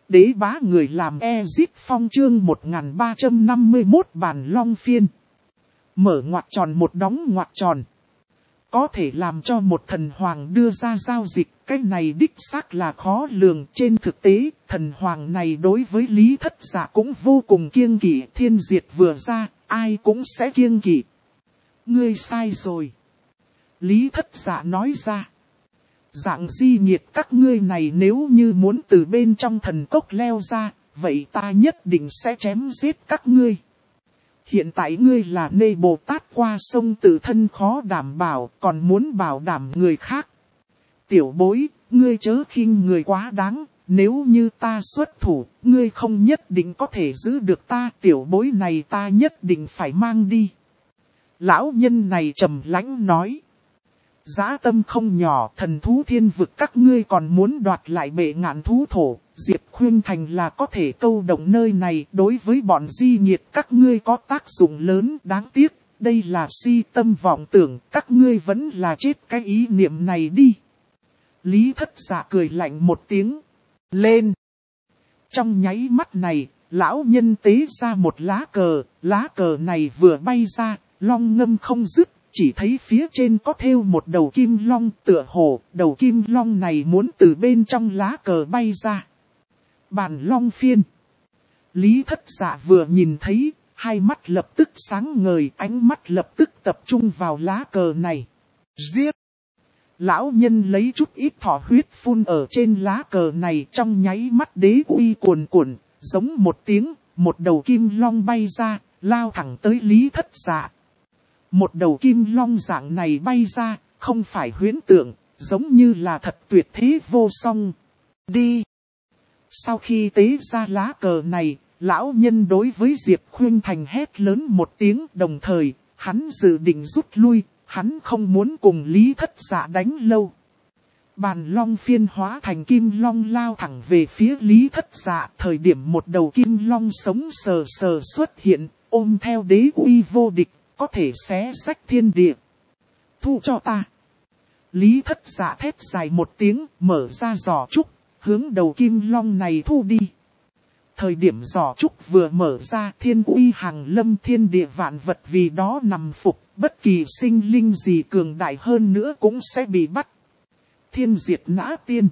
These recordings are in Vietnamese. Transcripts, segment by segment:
Đế bá người làm Ezip Phong chương 1351 Bàn Long Phiên. Mở ngoặc tròn một đóng ngoặc tròn. Có thể làm cho một thần hoàng đưa ra giao dịch, cái này đích xác là khó lường. Trên thực tế, thần hoàng này đối với Lý Thất Dạ cũng vô cùng kiêng kỵ. Thiên diệt vừa ra, ai cũng sẽ kiêng kỵ. Ngươi sai rồi. Lý Thất Dạ nói ra. Dạng di nghiệt các ngươi này nếu như muốn từ bên trong thần cốc leo ra, vậy ta nhất định sẽ chém giết các ngươi. Hiện tại ngươi là Nê Bồ Tát qua sông tự thân khó đảm bảo, còn muốn bảo đảm người khác. Tiểu bối, ngươi chớ khinh người quá đáng, nếu như ta xuất thủ, ngươi không nhất định có thể giữ được ta. Tiểu bối này ta nhất định phải mang đi. Lão nhân này trầm lãnh nói. Dã tâm không nhỏ, thần thú thiên vực các ngươi còn muốn đoạt lại bệ ngạn thú thổ. Diệp Khuynh Thành là có thể câu động nơi này, đối với bọn di nghiệt các ngươi có tác dụng lớn. Đáng tiếc, đây là si tâm vọng tưởng, các ngươi vẫn là chết cái ý niệm này đi. Lý Thất Dạ cười lạnh một tiếng. Lên! Trong nháy mắt này, lão nhân tế ra một lá cờ này vừa bay ra, long ngâm không dứt. Chỉ thấy phía trên có thêu một đầu kim long, tựa hồ, đầu kim long này muốn từ bên trong lá cờ bay ra. Bàn Long Phiên. Lý Thất Dạ vừa nhìn thấy, hai mắt lập tức sáng ngời, ánh mắt lập tức tập trung vào lá cờ này. Giết! Lão nhân lấy chút ít thỏ huyết phun ở trên lá cờ này, trong nháy mắt đế uy cuồn cuộn, giống một tiếng, một đầu kim long bay ra, lao thẳng tới Lý Thất Dạ. Một đầu kim long dạng này bay ra, không phải huyễn tượng, giống như là thật tuyệt thế vô song. Đi! Sau khi tế ra lá cờ này, lão nhân đối với Diệp Khuynh Thành hét lớn một tiếng, đồng thời, hắn dự định rút lui, hắn không muốn cùng Lý Thất Dạ đánh lâu. Bàn Long Phiên hóa thành kim long lao thẳng về phía Lý Thất Dạ, thời điểm một đầu kim long sống sờ sờ xuất hiện, ôm theo đế uy vô địch. Có thể xé rách thiên địa. Thu cho ta. Lý Thất Dạ thét dài một tiếng, mở ra giỏ trúc, hướng đầu kim long này thu đi. Thời điểm giỏ trúc vừa mở ra, thiên uy hàng lâm, thiên địa vạn vật vì đó nằm phục, bất kỳ sinh linh gì cường đại hơn nữa cũng sẽ bị bắt. Thiên diệt nã tiên.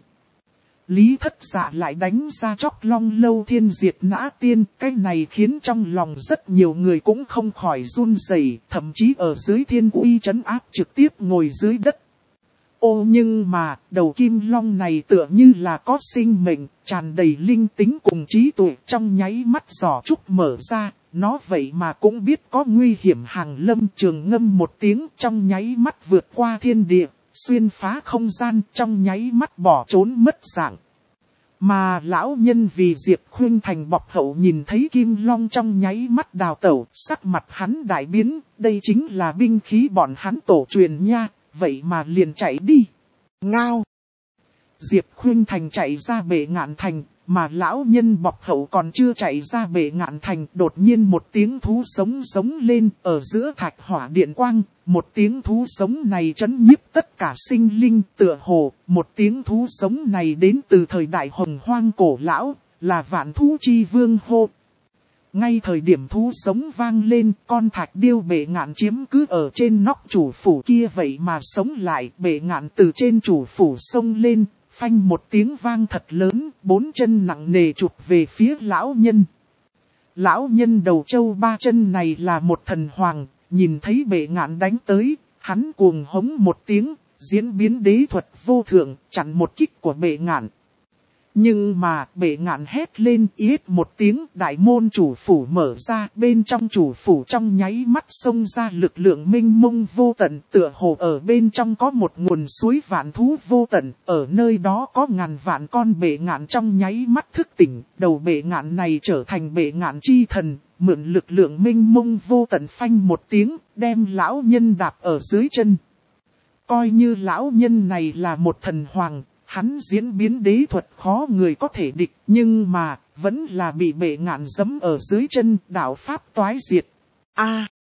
Lý Thất Dạ lại đánh ra chóc long lâu thiên diệt nã tiên, cái này khiến trong lòng rất nhiều người cũng không khỏi run rẩy, thậm chí ở dưới thiên uy trấn áp trực tiếp ngồi dưới đất. Ô nhưng mà, đầu kim long này tựa như là có sinh mệnh, tràn đầy linh tính cùng trí tuệ, trong nháy mắt giỏ trúc mở ra, nó vậy mà cũng biết có nguy hiểm hàng lâm, trường ngâm một tiếng, trong nháy mắt vượt qua thiên địa. Xuyên phá không gian, trong nháy mắt bỏ trốn mất dạng. Mà lão nhân vì Diệp Khuynh Thành bọc hậu nhìn thấy kim long trong nháy mắt đào tẩu, sắc mặt hắn đại biến, đây chính là binh khí bọn hắn tổ truyền nha, vậy mà liền chạy đi. Ngao! Diệp Khuynh Thành chạy ra bệ ngạn thành, mà lão nhân bọc hậu còn chưa chạy ra bệ ngạn thành, đột nhiên một tiếng thú sống sống lên, ở giữa thạch hỏa điện quang, một tiếng thú sống này chấn nhiếp tất cả sinh linh, tựa hồ, một tiếng thú sống này đến từ thời đại hồng hoang cổ lão, là vạn thú chi vương hô. Ngay thời điểm thú sống vang lên, con thạch điêu bệ ngạn chiếm cứ ở trên nóc chủ phủ kia vậy mà sống lại, bệ ngạn từ trên chủ phủ xông lên. Phanh một tiếng vang thật lớn, bốn chân nặng nề chụp về phía lão nhân. Lão nhân đầu trâu ba chân này là một thần hoàng, nhìn thấy bệ ngạn đánh tới, hắn cuồng hống một tiếng, diễn biến đế thuật vô thượng, chặn một kích của bệ ngạn. Nhưng mà bệ ngạn hét lên yết một tiếng, đại môn chủ phủ mở ra, bên trong chủ phủ trong nháy mắt xông ra lực lượng mênh mông vô tận, tựa hồ ở bên trong có một nguồn suối vạn thú vô tận, ở nơi đó có ngàn vạn con bệ ngạn trong nháy mắt thức tỉnh, đầu bệ ngạn này trở thành bệ ngạn chi thần, mượn lực lượng mênh mông vô tận phanh một tiếng, đem lão nhân đạp ở dưới chân. Coi như lão nhân này là một thần hoàng, hắn diễn biến đế thuật khó người có thể địch, nhưng mà, vẫn là bị bệ ngạn giẫm ở dưới chân, đạo pháp toái diệt.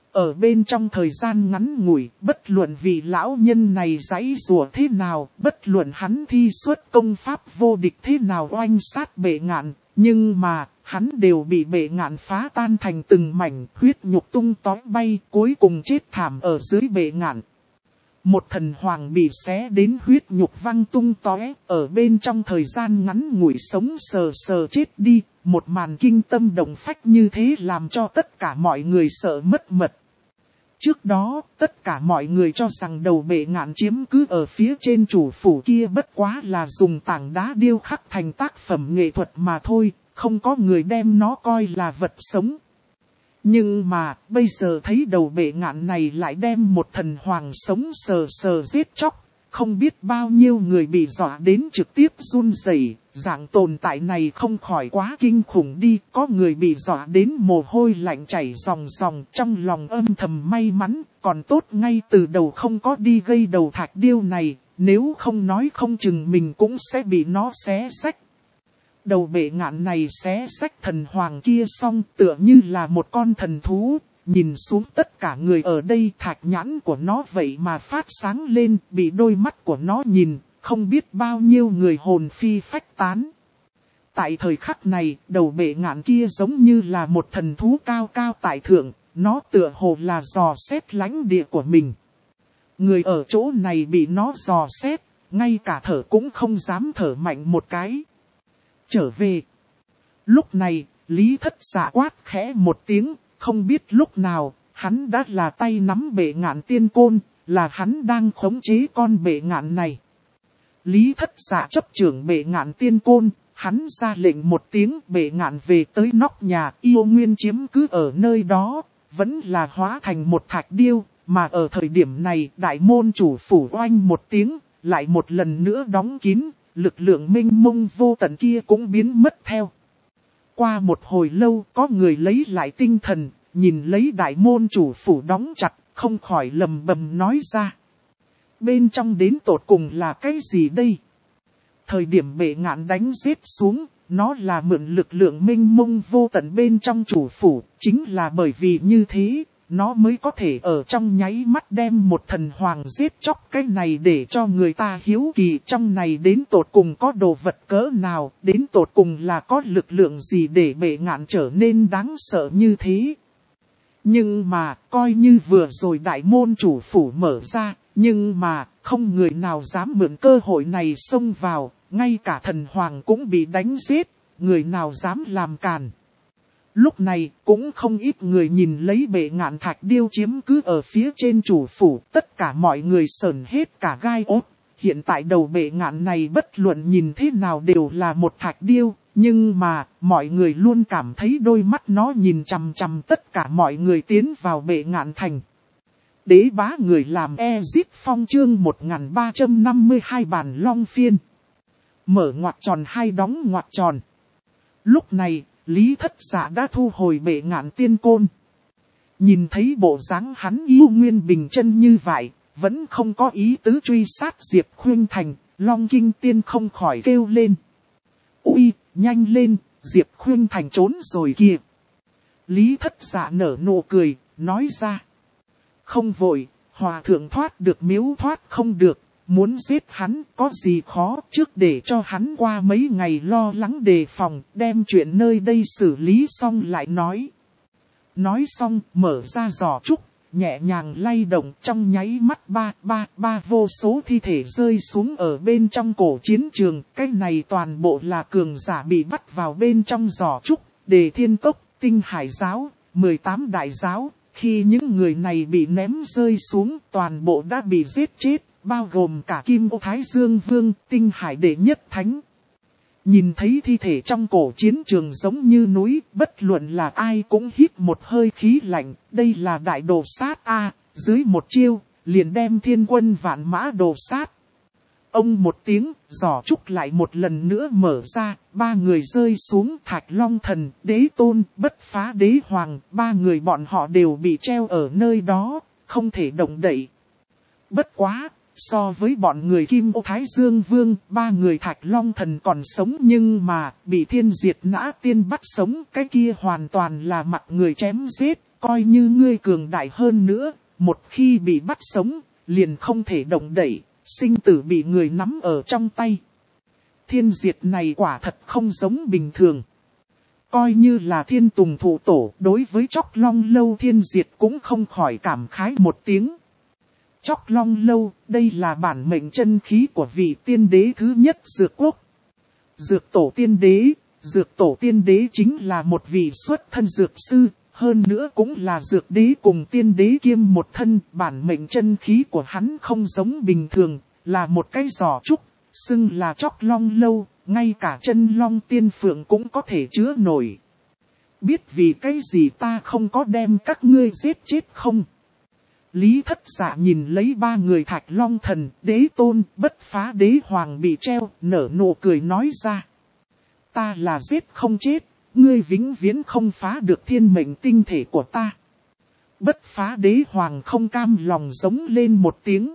Ở bên trong thời gian ngắn ngủi, bất luận vị lão nhân này giãy giụa thế nào, bất luận hắn thi xuất công pháp vô địch thế nào oanh sát bệ ngạn, nhưng mà, hắn đều bị bệ ngạn phá tan thành từng mảnh, huyết nhục tung tói bay, cuối cùng chết thảm ở dưới bệ ngạn. Một thần hoàng bị xé đến huyết nhục văng tung tóe, ở bên trong thời gian ngắn ngủi sống sờ sờ chết đi, một màn kinh tâm động phách như thế làm cho tất cả mọi người sợ mất mật. Trước đó, tất cả mọi người cho rằng đầu bệ ngạn chiếm cứ ở phía trên chủ phủ kia bất quá là dùng tảng đá điêu khắc thành tác phẩm nghệ thuật mà thôi, không có người đem nó coi là vật sống. Nhưng mà, bây giờ thấy đầu bệ ngạn này lại đem một thần hoàng sống sờ sờ giết chóc, không biết bao nhiêu người bị dọa đến trực tiếp run rẩy, dạng tồn tại này không khỏi quá kinh khủng đi, có người bị dọa đến mồ hôi lạnh chảy ròng ròng, trong lòng âm thầm may mắn, còn tốt ngay từ đầu không có đi gây đầu thạch điêu này, nếu không nói không chừng mình cũng sẽ bị nó xé rách. Đầu bệ ngạn này xé rách thần hoàng kia xong tựa như là một con thần thú, nhìn xuống tất cả người ở đây thạch nhãn của nó vậy mà phát sáng lên, bị đôi mắt của nó nhìn, không biết bao nhiêu người hồn phi phách tán. Tại thời khắc này, đầu bệ ngạn kia giống như là một thần thú cao cao tại thượng, nó tựa hồ là dò xét lãnh địa của mình. Người ở chỗ này bị nó dò xét, ngay cả thở cũng không dám thở mạnh một cái. Trở về. Lúc này, Lý Thất Dạ quát khẽ một tiếng, không biết lúc nào, hắn đã là tay nắm bệ ngạn tiên côn, là hắn đang khống chế con bệ ngạn này. Lý Thất Dạ chấp trưởng bệ ngạn tiên côn, hắn ra lệnh một tiếng bệ ngạn về tới nóc nhà, yêu nguyên chiếm cứ ở nơi đó, vẫn là hóa thành một thạch điêu, mà ở thời điểm này đại môn chủ phủ oanh một tiếng, lại một lần nữa đóng kín, lực lượng mênh mông vô tận kia cũng biến mất theo. Qua một hồi lâu có người lấy lại tinh thần, nhìn lấy đại môn chủ phủ đóng chặt, không khỏi lầm bầm nói ra. Bên trong đến tột cùng là cái gì đây? Thời điểm bệ ngạn đánh giết xuống, nó là mượn lực lượng mênh mông vô tận bên trong chủ phủ, chính là bởi vì như thế, nó mới có thể ở trong nháy mắt đem một thần hoàng giết chóc. Cái này để cho người ta hiếu kỳ trong này đến tột cùng có đồ vật cỡ nào, đến tột cùng là có lực lượng gì để bệ ngạn trở nên đáng sợ như thế. Nhưng mà, coi như vừa rồi đại môn chủ phủ mở ra, nhưng mà, không người nào dám mượn cơ hội này xông vào, ngay cả thần hoàng cũng bị đánh giết, người nào dám làm càn. Lúc này, cũng không ít người nhìn lấy bệ ngạn thạch điêu chiếm cứ ở phía trên chủ phủ, tất cả mọi người sởn hết cả gai ốt. Hiện tại đầu bệ ngạn này bất luận nhìn thế nào đều là một thạch điêu, nhưng mà, mọi người luôn cảm thấy đôi mắt nó nhìn chằm chằm tất cả mọi người tiến vào bệ ngạn thành. Đế bá người làm Ezip Phong chương 1352 bản long phiên. Mở ngoặc tròn hai đóng ngoặc tròn. Lúc này, Lý Thất Dạ đã thu hồi bệ ngạn tiên côn. Nhìn thấy bộ dáng hắn yêu nguyên bình chân như vậy, vẫn không có ý tứ truy sát Diệp Khuynh Thành, Long Kinh Tiên không khỏi kêu lên. Ui, nhanh lên, Diệp Khuynh Thành trốn rồi kìa. Lý Thất Dạ nở nụ cười, nói ra. Không vội, hòa thượng thoát được miếu thoát không được, muốn giết hắn có gì khó trước để cho hắn qua mấy ngày lo lắng đề phòng, đem chuyện nơi đây xử lý xong lại nói. Nói xong, mở ra giỏ trúc, nhẹ nhàng lay động trong nháy mắt ba vô số thi thể rơi xuống ở bên trong cổ chiến trường. Cái này toàn bộ là cường giả bị bắt vào bên trong giỏ trúc, Đề Thiên Cốc, Tinh Hải Giáo, 18 đại giáo. Khi những người này bị ném rơi xuống, toàn bộ đã bị giết chết, bao gồm cả Kim Ô Thái Dương Vương, Tinh Hải Đệ Nhất Thánh. Nhìn thấy thi thể trong cổ chiến trường giống như núi, bất luận là ai cũng hít một hơi khí lạnh, đây là đại đồ sát a, dưới một chiêu, liền đem thiên quân vạn mã đồ sát. Ông một tiếng, giỏ trúc lại một lần nữa mở ra, ba người rơi xuống Thạch Long Thần, Đế Tôn, Bất Phá Đế Hoàng, ba người bọn họ đều bị treo ở nơi đó, không thể động đậy. Bất quá, so với bọn người Kim Ô Thái Dương Vương, ba người Thạch Long Thần còn sống nhưng mà bị Thiên Diệt Nã Tiên bắt sống, cái kia hoàn toàn là mặc người chém giết, Coi như ngươi cường đại hơn nữa, một khi bị bắt sống, liền không thể động đậy, sinh tử bị người nắm ở trong tay. Thiên diệt này quả thật không giống bình thường. Coi như là Thiên Tùng Thụ Tổ, đối với Chóc Long Lâu thiên diệt cũng không khỏi cảm khái một tiếng. Chóc Long Lâu, đây là bản mệnh chân khí của vị tiên đế thứ nhất Dược Quốc. Dược Tổ tiên đế chính là một vị xuất thân dược sư, hơn nữa cũng là dược đế cùng tiên đế kiêm một thân. Bản mệnh chân khí của hắn không giống bình thường, là một cái giỏ trúc, xưng là Chóc Long Lâu, ngay cả chân long tiên phượng cũng có thể chứa nổi. Biết vì cái gì ta không có đem các ngươi giết chết không? Lý Thất Dạ nhìn lấy ba người Thạch Long Thần, Đế Tôn, Bất Phá Đế Hoàng bị treo, nở nụ cười nói ra. Ta là giết không chết, ngươi vĩnh viễn không phá được thiên mệnh tinh thể của ta. Bất Phá Đế Hoàng không cam lòng giống lên một tiếng.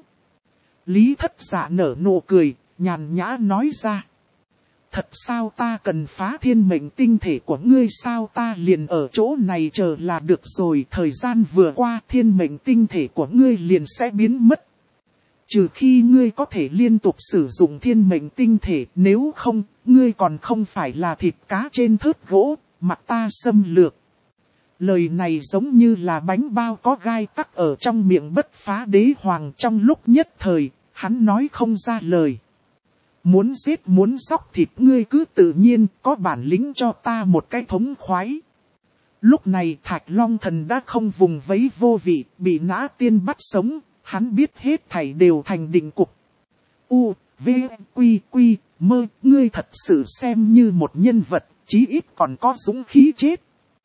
Lý Thất Dạ nở nụ cười, nhàn nhã nói ra. Thật sao ta cần phá thiên mệnh tinh thể của ngươi sao ta liền ở chỗ này chờ là được rồi. Thời gian vừa qua thiên mệnh tinh thể của ngươi liền sẽ biến mất. Trừ khi ngươi có thể liên tục sử dụng thiên mệnh tinh thể, nếu không, ngươi còn không phải là thịt cá trên thớt gỗ, mặc ta xâm lược. Lời này giống như là bánh bao có gai tắc ở trong miệng Bất Phá Đế Hoàng trong lúc nhất thời, hắn nói không ra lời. Muốn giết muốn xóc thịt ngươi cứ tự nhiên, có bản lĩnh cho ta một cái thống khoái. Lúc này Thạch Long Thần đã không vùng vẫy vô vị, bị Nã Tiên bắt sống, hắn biết hết thảy đều thành định cục. U, V, Quy, Quy, Mơ, ngươi thật sự xem như một nhân vật, chí ít còn có dũng khí chết.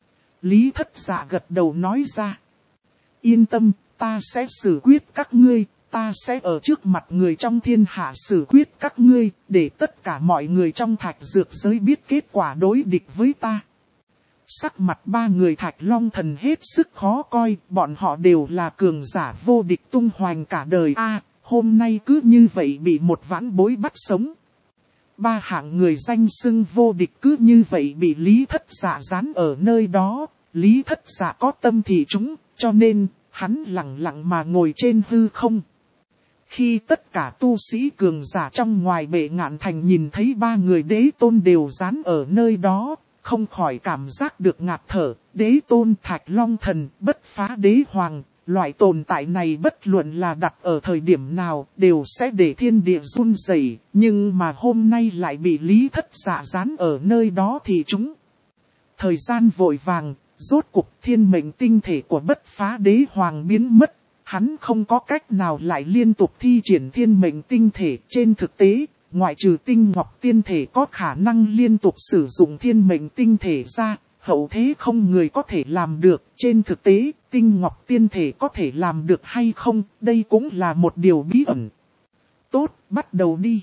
Lý Thất Dạ gật đầu nói ra. Yên tâm, ta sẽ xử quyết các ngươi. Ta sẽ ở trước mặt người trong thiên hạ xử quyết các ngươi, để tất cả mọi người trong Thạch Dược giới biết kết quả đối địch với ta. Sắc mặt ba người Thạch Long Thần hết sức khó coi, bọn họ đều là cường giả vô địch tung hoành cả đời. Hôm nay cứ như vậy bị một vãn bối bắt sống. Ba hạng người danh xưng vô địch cứ như vậy bị Lý Thất Dạ dán ở nơi đó. Lý Thất Dạ có tâm thì chúng, cho nên hắn lặng lặng mà ngồi trên hư không. Khi tất cả tu sĩ cường giả trong ngoài Bệ Ngạn Thành nhìn thấy ba người Đế Tôn đều dán ở nơi đó, không khỏi cảm giác được ngạt thở. Đế Tôn, Thạch Long Thần, Bất Phá Đế Hoàng, loại tồn tại này bất luận là đặt ở thời điểm nào đều sẽ để thiên địa run rẩy, nhưng mà hôm nay lại bị Lý Thất Dạ dán ở nơi đó thì chúng. Thời gian vội vàng, rốt cục thiên mệnh tinh thể của Bất Phá Đế Hoàng biến mất. Hắn không có cách nào lại liên tục thi triển thiên mệnh tinh thể. Trên thực tế, ngoại trừ tinh ngọc tiên thể có khả năng liên tục sử dụng thiên mệnh tinh thể ra, hậu thế không người có thể làm được. Trên thực tế, tinh ngọc tiên thể có thể làm được hay không, đây cũng là một điều bí ẩn. Tốt, bắt đầu đi.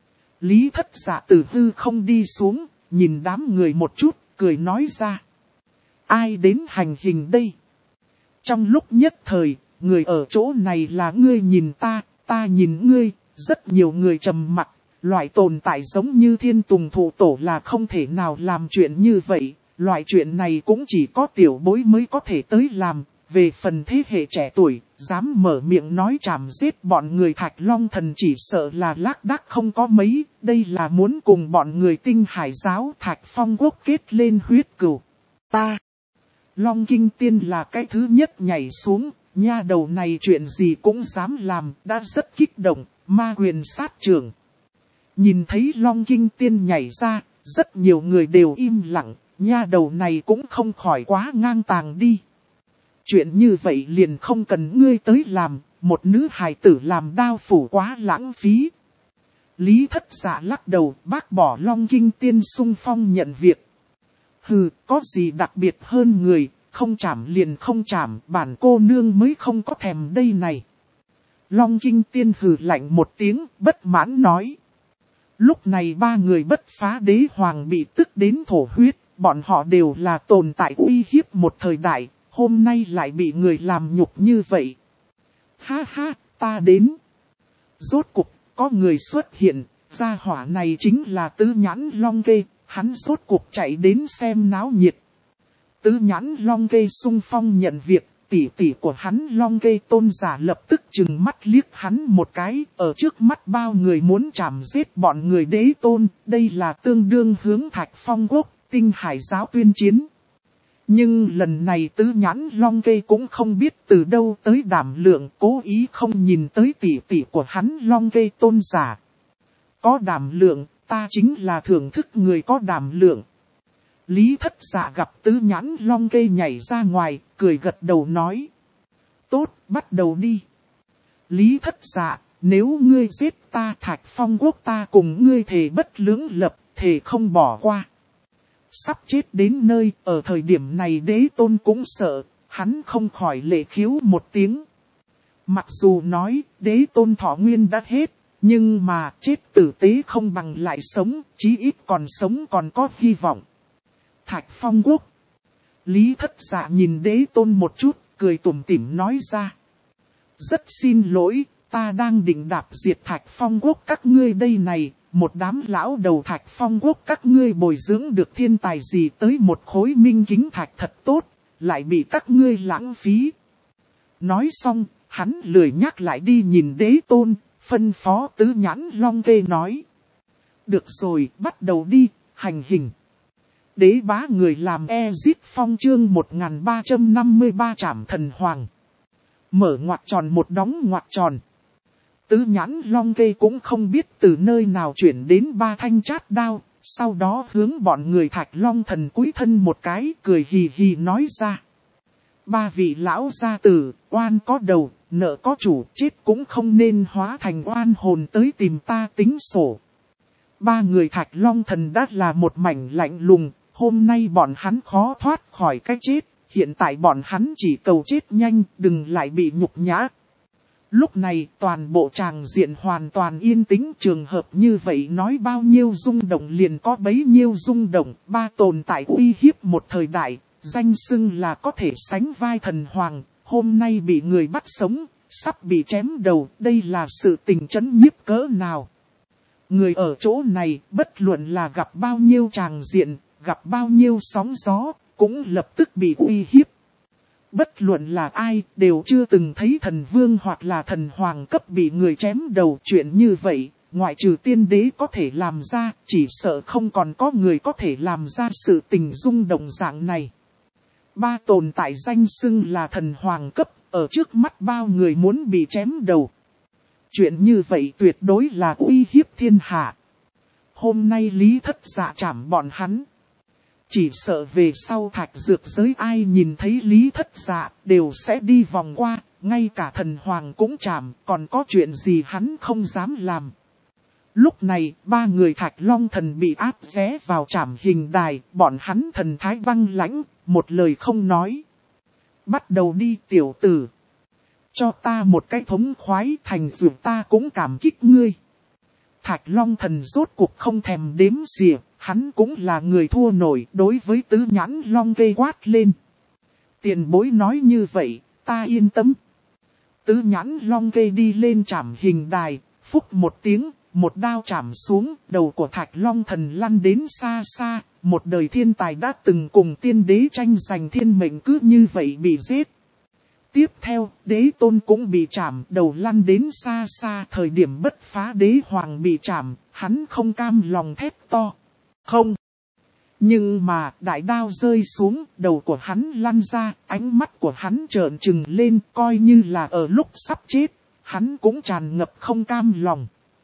Lý Thất Dạ từ hư không đi xuống, nhìn đám người một chút, cười nói ra. Ai đến hành hình đây? Trong lúc nhất thời, người ở chỗ này là ngươi nhìn ta, ta nhìn ngươi, rất nhiều người trầm mặc, loại tồn tại giống như Thiên Tùng Thụ Tổ là không thể nào làm chuyện như vậy, loại chuyện này cũng chỉ có tiểu bối mới có thể tới làm, về phần thế hệ trẻ tuổi, dám mở miệng nói chảm giết bọn người Thạch Long Thần chỉ sợ là lác đác không có mấy, đây là muốn cùng bọn người Tinh Hải giáo Thạch Phong Quốc kết lên huyết cừu. Ta, Long Kinh Tiên là cái thứ nhất nhảy xuống. Nha đầu này chuyện gì cũng dám làm, đã rất kích động, ma quyền sát trưởng. Nhìn thấy Long Kinh Tiên nhảy ra, rất nhiều người đều im lặng, nha đầu này cũng không khỏi quá ngang tàng đi. Chuyện như vậy liền không cần ngươi tới làm, một nữ hài tử làm đao phủ quá lãng phí. Lý Thất Dạ lắc đầu bác bỏ Long Kinh Tiên xung phong nhận việc. Hừ, có gì đặc biệt hơn người. Không chảm liền không chảm, bản cô nương mới không có thèm đây này. Long Kinh Tiên hừ lạnh một tiếng, bất mãn nói. Lúc này ba người Bất Phá Đế Hoàng bị tức đến thổ huyết, bọn họ đều là tồn tại uy hiếp một thời đại, hôm nay lại bị người làm nhục như vậy. Ha ha, ta đến. Rốt cục, có người xuất hiện, gia hỏa này chính là Tứ Nhãn Long Kê, hắn rốt cục chạy đến xem náo nhiệt. Tứ nhãn Long Kê xung phong nhận việc, tỷ tỷ của hắn Long Kê Tôn giả lập tức trừng mắt liếc hắn một cái, ở trước mắt bao người muốn chảm giết bọn người Đế Tôn, đây là tương đương hướng Thạch Phong Quốc, Tinh Hải giáo tuyên chiến. Nhưng lần này tứ nhãn Long Kê cũng không biết từ đâu tới đảm lượng, cố ý không nhìn tới tỷ tỷ của hắn Long Kê Tôn giả. Có đảm lượng, ta chính là thưởng thức người có đảm lượng. Lý Thất Dạ gặp tứ nhãn Long Kê nhảy ra ngoài, cười gật đầu nói. Tốt, bắt đầu đi. Lý Thất Dạ, nếu ngươi giết ta Thạch Phong Quốc ta cùng ngươi thề bất lưỡng lập, thề không bỏ qua. Sắp chết đến nơi, ở thời điểm này Đế Tôn cũng sợ, hắn không khỏi lệ khiếu một tiếng. Mặc dù nói, Đế Tôn thọ nguyên đã hết, nhưng mà chết tử tế không bằng lại sống, chí ít còn sống còn có hy vọng. Thạch Phong Quốc. Lý Thất Dạ nhìn Đế Tôn một chút, cười tủm tỉm nói ra. Rất xin lỗi, ta đang định đạp diệt Thạch Phong Quốc các ngươi đây này, một đám lão đầu Thạch Phong Quốc các ngươi bồi dưỡng được thiên tài gì tới một khối minh kính thạch thật tốt, lại bị các ngươi lãng phí. Nói xong, hắn lười nhắc lại đi nhìn Đế Tôn, phân phó tứ nhãn Long Kê nói. Được rồi, bắt đầu đi, hành hình. Đế bá người làm Ezit Phong chương 1353 trảm thần hoàng. Mở ngoặc tròn một đóng ngoặc tròn. Tứ nhãn Long Kê cũng không biết từ nơi nào chuyển đến 3 thanh chát đao, sau đó hướng bọn người Thạch Long thần cúi thân một cái, cười hì hì nói ra. 3 vị lão gia tử, oan có đầu, nợ có chủ, chết cũng không nên hóa thành oan hồn tới tìm ta tính sổ. 3 người Thạch Long thần đã là một mảnh lạnh lùng, hôm nay bọn hắn khó thoát khỏi cái chết, hiện tại bọn hắn chỉ cầu chết nhanh, đừng lại bị nhục nhã. Lúc này toàn bộ tràng diện hoàn toàn yên tĩnh, trường hợp như vậy nói bao nhiêu rung động liền có bấy nhiêu rung động, 3 tồn tại uy hiếp một thời đại, danh xưng là có thể sánh vai thần hoàng, hôm nay bị người bắt sống, sắp bị chém đầu, đây là sự tình chấn nhiếp cỡ nào. Người ở chỗ này bất luận là gặp bao nhiêu tràng diện, gặp bao nhiêu sóng gió, cũng lập tức bị uy hiếp. Bất luận là ai, đều chưa từng thấy thần vương hoặc là thần hoàng cấp bị người chém đầu. Chuyện như vậy, ngoại trừ tiên đế có thể làm ra, chỉ sợ không còn có người có thể làm ra sự tình rung động dạng này. 3 tồn tại danh xưng là thần hoàng cấp, ở trước mắt bao người muốn bị chém đầu. Chuyện như vậy tuyệt đối là uy hiếp thiên hạ. Hôm nay Lý Thất Dạ trảm bọn hắn. Chỉ sợ về sau thạch dược giới ai nhìn thấy Lý Thất Dạ đều sẽ đi vòng qua, ngay cả thần hoàng cũng trảm, còn có chuyện gì hắn không dám làm. Lúc này, 3 người Thạch Long thần bị áp vé vào trảm hình đài, bọn hắn thần thái băng lãnh, một lời không nói. Bắt đầu đi tiểu tử. Cho ta một cái thống khoái, thành dược ta cũng cảm kích ngươi. Thạch Long thần rốt cuộc không thèm đếm xỉa, hắn cũng là người thua nổi, đối với tứ nhãn Long Kê quát lên. Tiền bối nói như vậy, ta yên tâm. Tứ nhãn Long Kê đi lên trảm hình đài, phúc một tiếng, một đao trảm xuống, đầu của Thạch Long thần lăn đến xa xa, một đời thiên tài đã từng cùng tiên đế tranh giành thiên mệnh cứ như vậy bị giết. Tiếp theo, đế tôn cũng bị trảm, đầu lăn đến xa xa, thời điểm bất phá đế hoàng bị trảm, hắn không cam lòng thét to. Không. Nhưng mà, đại đao rơi xuống, đầu của hắn lăn ra, ánh mắt của hắn trợn trừng lên, coi như là ở lúc sắp chết, hắn cũng tràn ngập không cam lòng.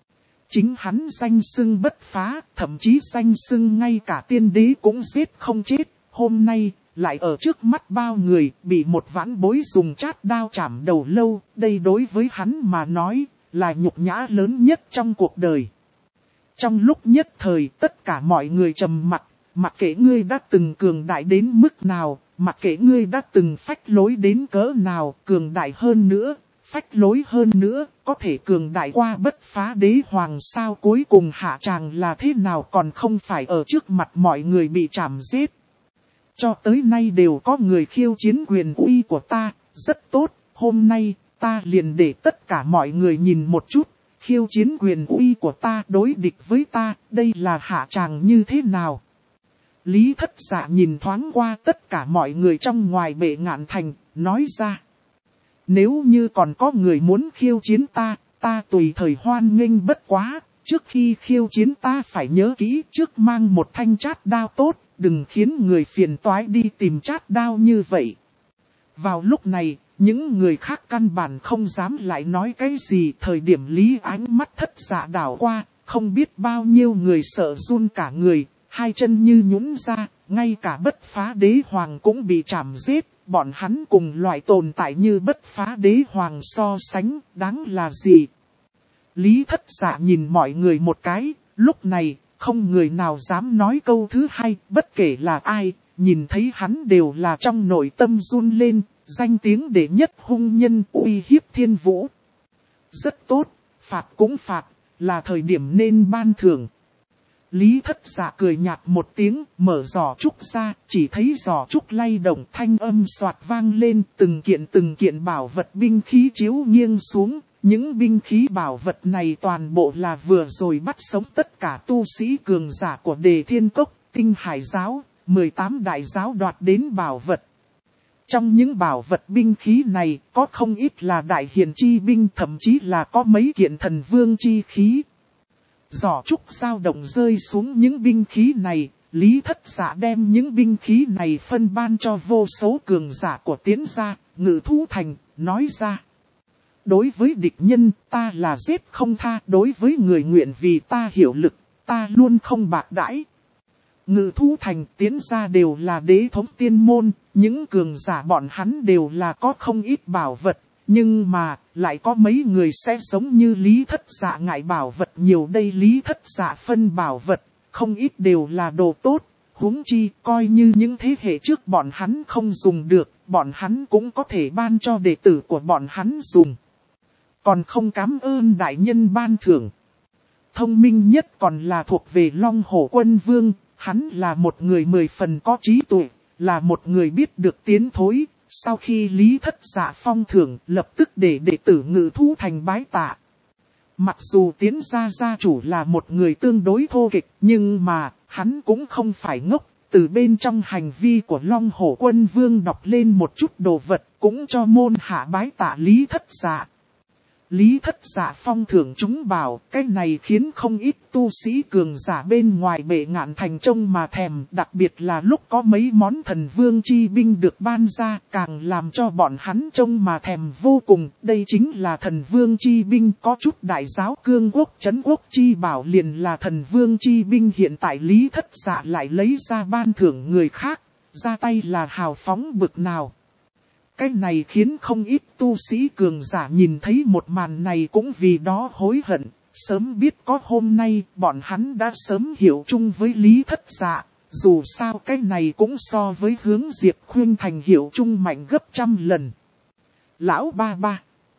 Chính hắn danh xưng bất phá, thậm chí danh xưng ngay cả tiên đế cũng giết không chết, hôm nay, lại ở trước mắt bao người, bị một vãn bối dùng chát đao chảm đầu lâu, đây đối với hắn mà nói, là nhục nhã lớn nhất trong cuộc đời. Trong lúc nhất thời, tất cả mọi người trầm mặc, mặc kệ ngươi đã từng cường đại đến mức nào, mặc kệ ngươi đã từng phách lối đến cỡ nào, cường đại hơn nữa, phách lối hơn nữa, có thể cường đại qua bất phá đế hoàng sao, cuối cùng hạ tràng là thế nào còn không phải ở trước mặt mọi người bị chảm giết. Cho tới nay đều có người khiêu chiến quyền uy của ta, rất tốt, hôm nay ta liền để tất cả mọi người nhìn một chút, khiêu chiến quyền uy của ta đối địch với ta, đây là hạ tràng như thế nào. Lý Thất Dạ nhìn thoáng qua tất cả mọi người trong ngoài Bệ Ngạn Thành, nói ra. Nếu như còn có người muốn khiêu chiến ta tùy thời hoan nghênh, bất quá. Trước khi khiêu chiến ta phải nhớ kỹ, trước mang một thanh chát đao tốt, đừng khiến người phiền toái đi tìm chát đao như vậy. Vào lúc này, những người khác căn bản không dám lại nói cái gì. Thời điểm Lý ánh mắt Thất Dạ đảo qua, không biết bao nhiêu người sợ run cả người, hai chân như nhũn ra, ngay cả Bất Phá Đế Hoàng cũng bị chảm giết. Bọn hắn cùng loại tồn tại như Bất Phá Đế Hoàng so sánh, đáng là gì? Lý Thất Dạ nhìn mọi người một cái, lúc này, không người nào dám nói câu thứ hai, bất kể là ai, nhìn thấy hắn đều là trong nội tâm run lên, danh tiếng đệ nhất hung nhân uy hiếp thiên vũ. Rất tốt, phạt cũng phạt, là thời điểm nên ban thưởng. Lý Thất Dạ cười nhạt một tiếng, mở giỏ trúc ra, chỉ thấy giỏ trúc lay động, thanh âm xoạt vang lên, từng kiện bảo vật binh khí chiếu nghiêng xuống. Những binh khí bảo vật này toàn bộ là vừa rồi bắt sống tất cả tu sĩ cường giả của Đề Thiên Cốc, Tinh Hải Giáo, 18 đại giáo đoạt đến bảo vật. Trong những bảo vật binh khí này có không ít là đại hiền chi binh, thậm chí là có mấy kiện thần vương chi khí. Giỏ trúc dao động rơi xuống những binh khí này, Lý Thất Dạ đem những binh khí này phân ban cho vô số cường giả của Tiến gia, Ngự Thú Thành, nói ra. Đối với địch nhân, ta là giết không tha, đối với người nguyện vì ta hiệu lực, ta luôn không bạc đãi. Ngự Thú Thành, Tiến gia đều là đế thống tiên môn, những cường giả bọn hắn đều là có không ít bảo vật, nhưng mà, lại có mấy người sẽ giống như Lý Thất Dạ ngại bảo vật nhiều đây. Lý Thất Dạ phân bảo vật, không ít đều là đồ tốt, huống chi coi như những thế hệ trước bọn hắn không dùng được, bọn hắn cũng có thể ban cho đệ tử của bọn hắn dùng. Còn không cảm ơn đại nhân ban thưởng. Thông minh nhất còn là thuộc về Long Hổ Quân Vương, hắn là một người 10 phần có trí tuệ, là một người biết được tiến thối. Sau khi Lý Thất Dạ phong thưởng, lập tức để đệ tử Ngự Thú Thành bái tạ. Mặc dù Tiến gia gia chủ là một người tương đối thô kịch, nhưng mà, hắn cũng không phải ngốc. Từ bên trong hành vi của Long Hổ Quân Vương đọc lên một chút đồ vật, cũng cho môn hạ bái tạ Lý Thất Dạ. Lý Thất Dạ phong thưởng chúng bảo, cái này khiến không ít tu sĩ cường giả bên ngoài Bệ Ngạn Thành trông mà thèm, đặc biệt là lúc có mấy món thần vương chi binh được ban ra, càng làm cho bọn hắn trông mà thèm vô cùng. Đây chính là thần vương chi binh, có chút đại giáo cương quốc trấn quốc chi bảo liền là thần vương chi binh. Hiện tại Lý Thất Dạ lại lấy ra ban thưởng người khác, ra tay là hào phóng bực nào. Cái này khiến không ít tu sĩ cường giả nhìn thấy một màn này cũng vì đó hối hận. Sớm biết có hôm nay, bọn hắn đã sớm hiểu chung với Lý Thất Dạ. Dù sao cái này cũng so với Hướng Diệp Khuyên Thành hiểu chung mạnh gấp 100 lần. Lão ba ba.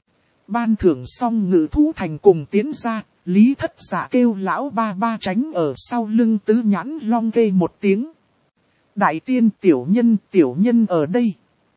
Ban thưởng xong Ngự Thú Thành cùng Tiến gia, Lý Thất Dạ kêu lão ba ba tránh ở sau lưng Tứ Nhãn Long kê một tiếng. Đại tiên tiểu nhân ở đây.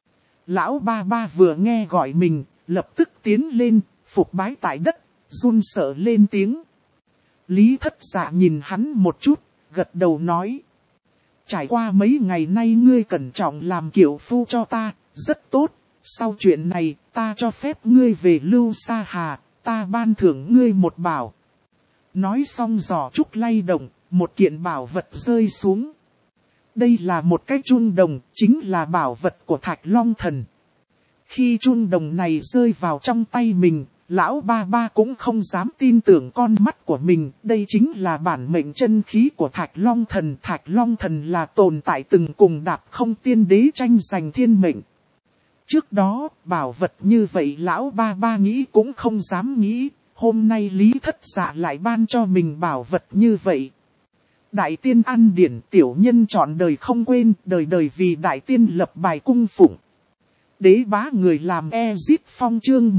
Lão ba ba vừa nghe gọi mình, lập tức tiến lên, phục bái tại đất, run sợ lên tiếng. Lý Thất Dạ nhìn hắn một chút, gật đầu nói. Trải qua mấy ngày nay ngươi cẩn trọng làm kiệu phu cho ta, rất tốt. Sau chuyện này, ta cho phép ngươi về Lưu Sa Hà, ta ban thưởng ngươi một bảo. Nói xong giỏ trúc lay động, một kiện bảo vật rơi xuống. Đây là một cái chuông đồng, chính là bảo vật của Thạch Long Thần. Khi chuông đồng này rơi vào trong tay mình, lão ba ba cũng không dám tin tưởng con mắt của mình. Đây chính là bản mệnh chân khí của Thạch Long Thần. Thạch Long Thần là tồn tại từng cùng Đạp Không Tiên Đế tranh giành thiên mệnh. Trước đó, bảo vật như vậy lão ba ba nghĩ cũng không dám nghĩ. Hôm nay Lý Thất Dạ lại ban cho mình bảo vật như vậy. Đại tiên ăn điển tiểu nhân trọn đời không quên, đời đời vì đại tiên lập bài cung phụng. Đế bá người làm Ezit Phong chương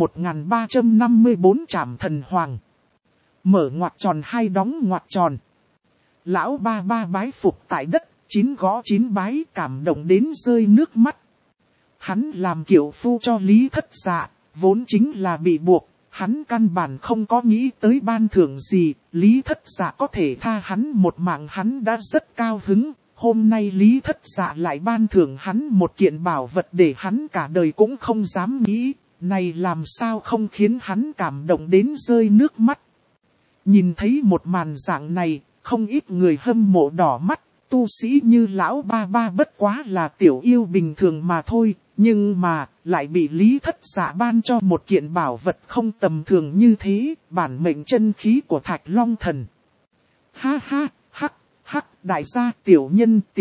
1354 trảm thần hoàng. Mở ngoặc tròn hai đóng ngoặc tròn. Lão ba ba bái phục tại đất, 9 gõ 9 bái cảm động đến rơi nước mắt. Hắn làm kiệu phu cho Lý Thất Dạ, vốn chính là bị buộc. Hắn căn bản không có nghĩ tới ban thưởng gì, Lý Thất Dạ có thể tha hắn một mạng hắn đã rất cao hứng. Hôm nay Lý Thất Dạ lại ban thưởng hắn một kiện bảo vật để hắn cả đời cũng không dám nghĩ, này làm sao không khiến hắn cảm động đến rơi nước mắt. Nhìn thấy một màn dạng này, không ít người hâm mộ đỏ mắt, tu sĩ như lão ba ba bất quá là tiểu yêu bình thường mà thôi, nhưng mà lại bị Lý Thất Dạ ban cho một kiện bảo vật không tầm thường như thế, bản mệnh chân khí của Thạch Long Thần. Ha ha, hắc, đại gia tiểu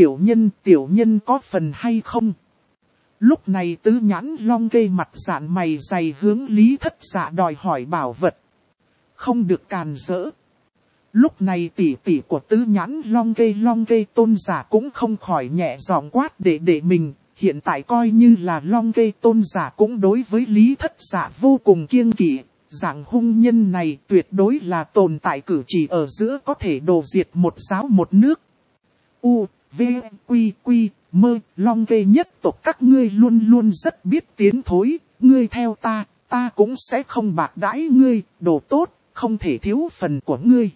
nhân có phần hay không? Lúc này Tứ Nhãn Long Kê mặt dạn mày dày hướng Lý Thất Dạ đòi hỏi bảo vật. Không được càn rỡ. Lúc này tỷ tỷ của Tứ Nhãn Long Kê Tôn giả cũng không khỏi nhẹ giọng quát để mình. Hiện tại coi như là Long Kê Tôn giả cũng đối với Lý Thất Dạ vô cùng kiêng kỵ. Dạng hung nhân này tuyệt đối là tồn tại cử chỉ ở giữa có thể đổ diệt một giáo một nước. U, V, Quy, Mơ, Long Kê nhất tộc các ngươi luôn luôn rất biết tiến thối, ngươi theo ta cũng sẽ không bạc đãi ngươi, đồ tốt, không thể thiếu phần của ngươi.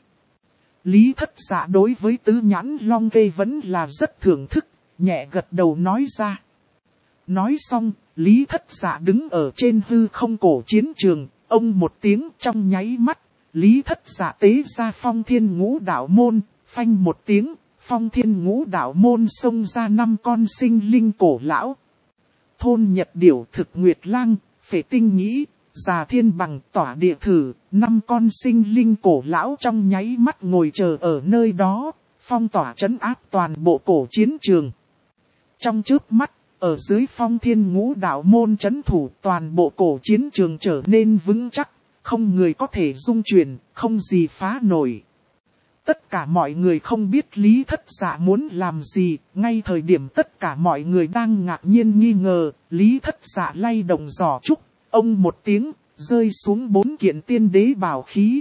Lý Thất Dạ đối với Tứ Nhãn Long Kê vẫn là rất thưởng thức, nhẹ gật đầu nói ra. Nói xong, Lý Thất Dạ đứng ở trên hư không cổ chiến trường, ông một tiếng trong nháy mắt, Lý Thất Dạ tế ra Phong Thiên Ngũ Đạo Môn, phanh một tiếng, Phong Thiên Ngũ Đạo Môn xông ra 5 con sinh linh cổ lão. Thôn Nhật Điểu, Thực Nguyệt Lang, Phệ Tinh Nhĩ, Già Thiên Bằng, Tỏa Địa Thử, 5 con sinh linh cổ lão trong nháy mắt ngồi chờ ở nơi đó, phong tỏa trấn áp toàn bộ cổ chiến trường. Trong chớp mắt, ở dưới Phong Thiên Ngũ Đạo Môn trấn thủ toàn bộ cổ chiến trường trở nên vững chắc, không người có thể dung chuyển, không gì phá nổi. Tất cả mọi người không biết Lý Thất Dạ muốn làm gì, ngay thời điểm tất cả mọi người đang ngạc nhiên nghi ngờ, Lý Thất Dạ lay động giỏ trúc, ông một tiếng, rơi xuống 4 kiện tiên đế bảo khí.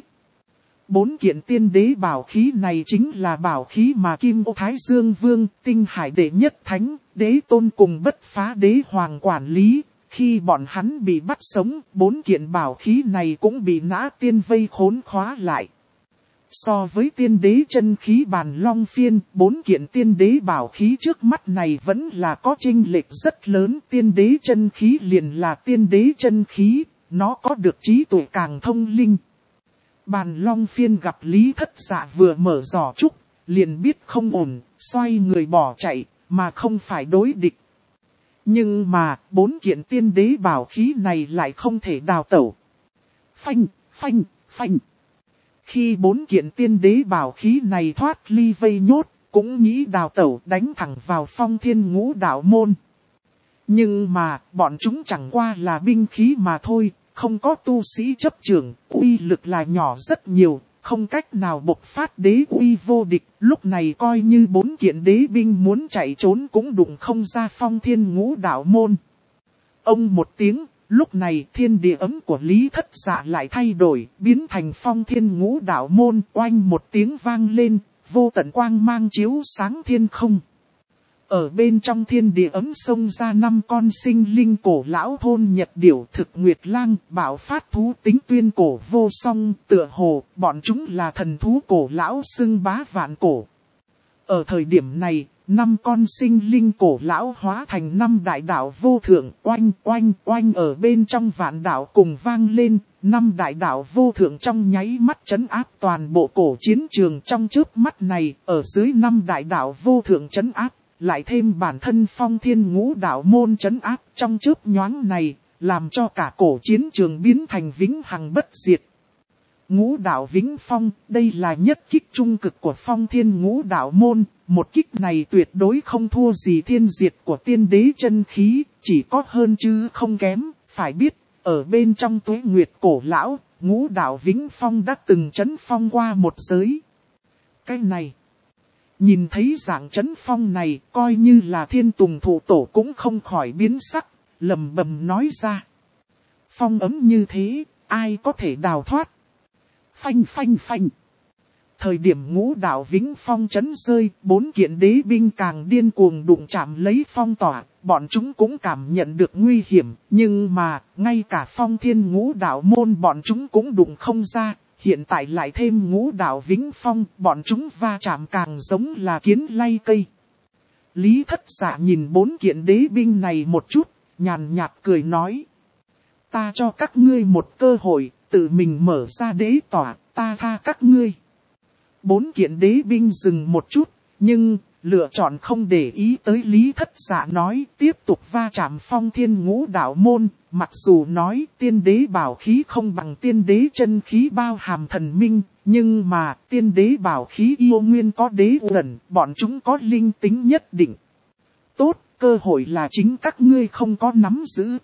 4 kiện tiên đế bảo khí này chính là bảo khí mà Kim Ô Thái Dương Vương, Tinh Hải Đệ Nhất Thánh, Đế Tôn cùng Bất Phá Đế Hoàng quản lý. Khi bọn hắn bị bắt sống, 4 kiện bảo khí này cũng bị Nã Tiên vây khốn khóa lại. So với tiên đế chân khí Bàn Long Phiên, 4 kiện tiên đế bảo khí trước mắt này vẫn là có chênh lệch rất lớn. Tiên đế chân khí liền là tiên đế chân khí, nó có được trí tuệ càng thông linh. Bàn Long Phiên gặp Lý Thất Dạ vừa mở giỏ trúc, liền biết không ổn, xoay người bỏ chạy, mà không phải đối địch. Nhưng mà, 4 kiện tiên đế bảo khí này lại không thể đào tẩu. Phanh. Khi 4 kiện tiên đế bảo khí này thoát ly vây nhốt, cũng nghĩ đào tẩu đánh thẳng vào Phong Thiên Ngũ Đạo Môn. Nhưng mà, bọn chúng chẳng qua là binh khí mà thôi, không có tu sĩ chấp trưởng, uy lực là nhỏ rất nhiều, không cách nào bộc phát đế uy vô địch. Lúc này coi như 4 kiện đế binh muốn chạy trốn cũng đụng không ra Phong Thiên Ngũ Đạo Môn. Ông một tiếng, lúc này thiên địa ấm của Lý Thất Dạ lại thay đổi, biến thành Phong Thiên Ngũ Đạo Môn, oanh một tiếng vang lên, vô tận quang mang chiếu sáng thiên không. Ở bên trong thiên địa ấm xông ra 5 con sinh linh cổ lão Thôn Nhật Điểu, Thực Nguyệt Lang, Bảo Phát Thú tính tuyên cổ vô song, tựa hồ, bọn chúng là thần thú cổ lão xưng bá vạn cổ. Ở thời điểm này, 5 con sinh linh cổ lão hóa thành 5 đại đạo vô thượng, oanh ở bên trong vạn đạo cùng vang lên, 5 đại đạo vô thượng trong nháy mắt trấn áp toàn bộ cổ chiến trường. Trong chớp mắt này, ở dưới 5 đại đạo vô thượng trấn áp, lại thêm bản thân Phong Thiên Ngũ Đạo Môn trấn áp trong chớp nhoáng này, làm cho cả cổ chiến trường biến thành vĩnh hằng bất diệt. Ngũ Đạo Vĩnh Phong, đây là nhất kích trung cực của Phong Thiên Ngũ Đạo Môn, một kích này tuyệt đối không thua gì thiên diệt của tiên đế chân khí, chỉ có hơn chứ không kém. Phải biết, ở bên trong Tuế Nguyệt cổ lão, Ngũ Đạo Vĩnh Phong đã từng trấn phong qua một giới. Cái này, nhìn thấy dạng trấn phong này, coi như là Thiên Tùng Thụ Tổ cũng không khỏi biến sắc, lầm bầm nói ra. Phong ấm như thế, ai có thể đào thoát? Phanh. Thời điểm Ngũ Đạo Vĩnh Phong trấn rơi, 4 kiện đế binh càng điên cuồng đụng chạm lấy phong tỏa, bọn chúng cũng cảm nhận được nguy hiểm, nhưng mà, ngay cả Phong Thiên Ngũ Đạo Môn bọn chúng cũng đụng không ra, hiện tại lại thêm Ngũ Đạo Vĩnh Phong, bọn chúng va chạm càng giống là kiến lay cây. Lý Thất Dạ nhìn 4 kiện đế binh này một chút, nhàn nhạt cười nói. Ta cho các ngươi một cơ hội, tự mình mở ra đế tỏa, ta tha các ngươi. 4 kiện đế binh dừng một chút, nhưng lựa chọn không để ý tới Lý Thất Dạ nói, tiếp tục va chạm Phong Thiên Ngũ Đạo môn. Mặc dù nói tiên đế bảo khí không bằng tiên đế chân khí bao hàm thần minh, nhưng mà tiên đế bảo khí yêu nguyên có đế uẩn, bọn chúng có linh tính nhất định. Tốt, cơ hội là chính các ngươi không có nắm giữ.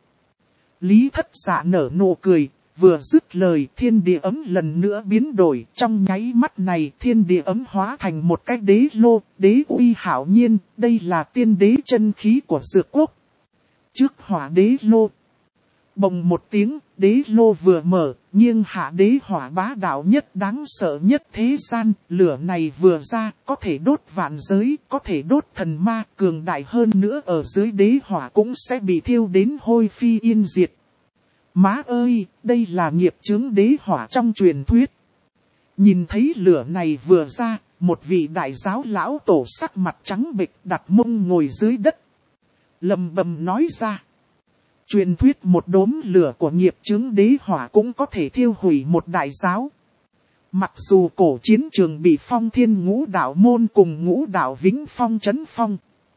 Lý Thất Dạ nở nụ cười, vừa dứt lời thiên địa ấm lần nữa biến đổi. Trong nháy mắt này thiên địa ấm hóa thành một cái đế lô, đế uy hảo nhiên, đây là tiên đế chân khí của Dược Quốc. Trước hỏa đế lô. Bồng một tiếng, đế lô vừa mở, nghiêng hạ đế hỏa bá đạo nhất đáng sợ nhất thế gian. Lửa này vừa ra, có thể đốt vạn giới, có thể đốt thần ma, cường đại hơn nữa ở dưới đế hỏa cũng sẽ bị thiêu đến hôi phi yên diệt. Má ơi, đây là nghiệp chướng đế hỏa trong truyền thuyết. Nhìn thấy lửa này vừa ra, một vị đại giáo lão tổ sắc mặt trắng bệch đặt mông ngồi dưới đất. Lầm bầm nói ra. Truyền thuyết một đốm lửa của nghiệp chướng đế hỏa cũng có thể thiêu hủy một đại giáo. Mặc dù cổ chiến trường bị Phong Thiên Ngũ Đạo môn cùng Ngũ Đạo Vĩnh Phong trấn phong.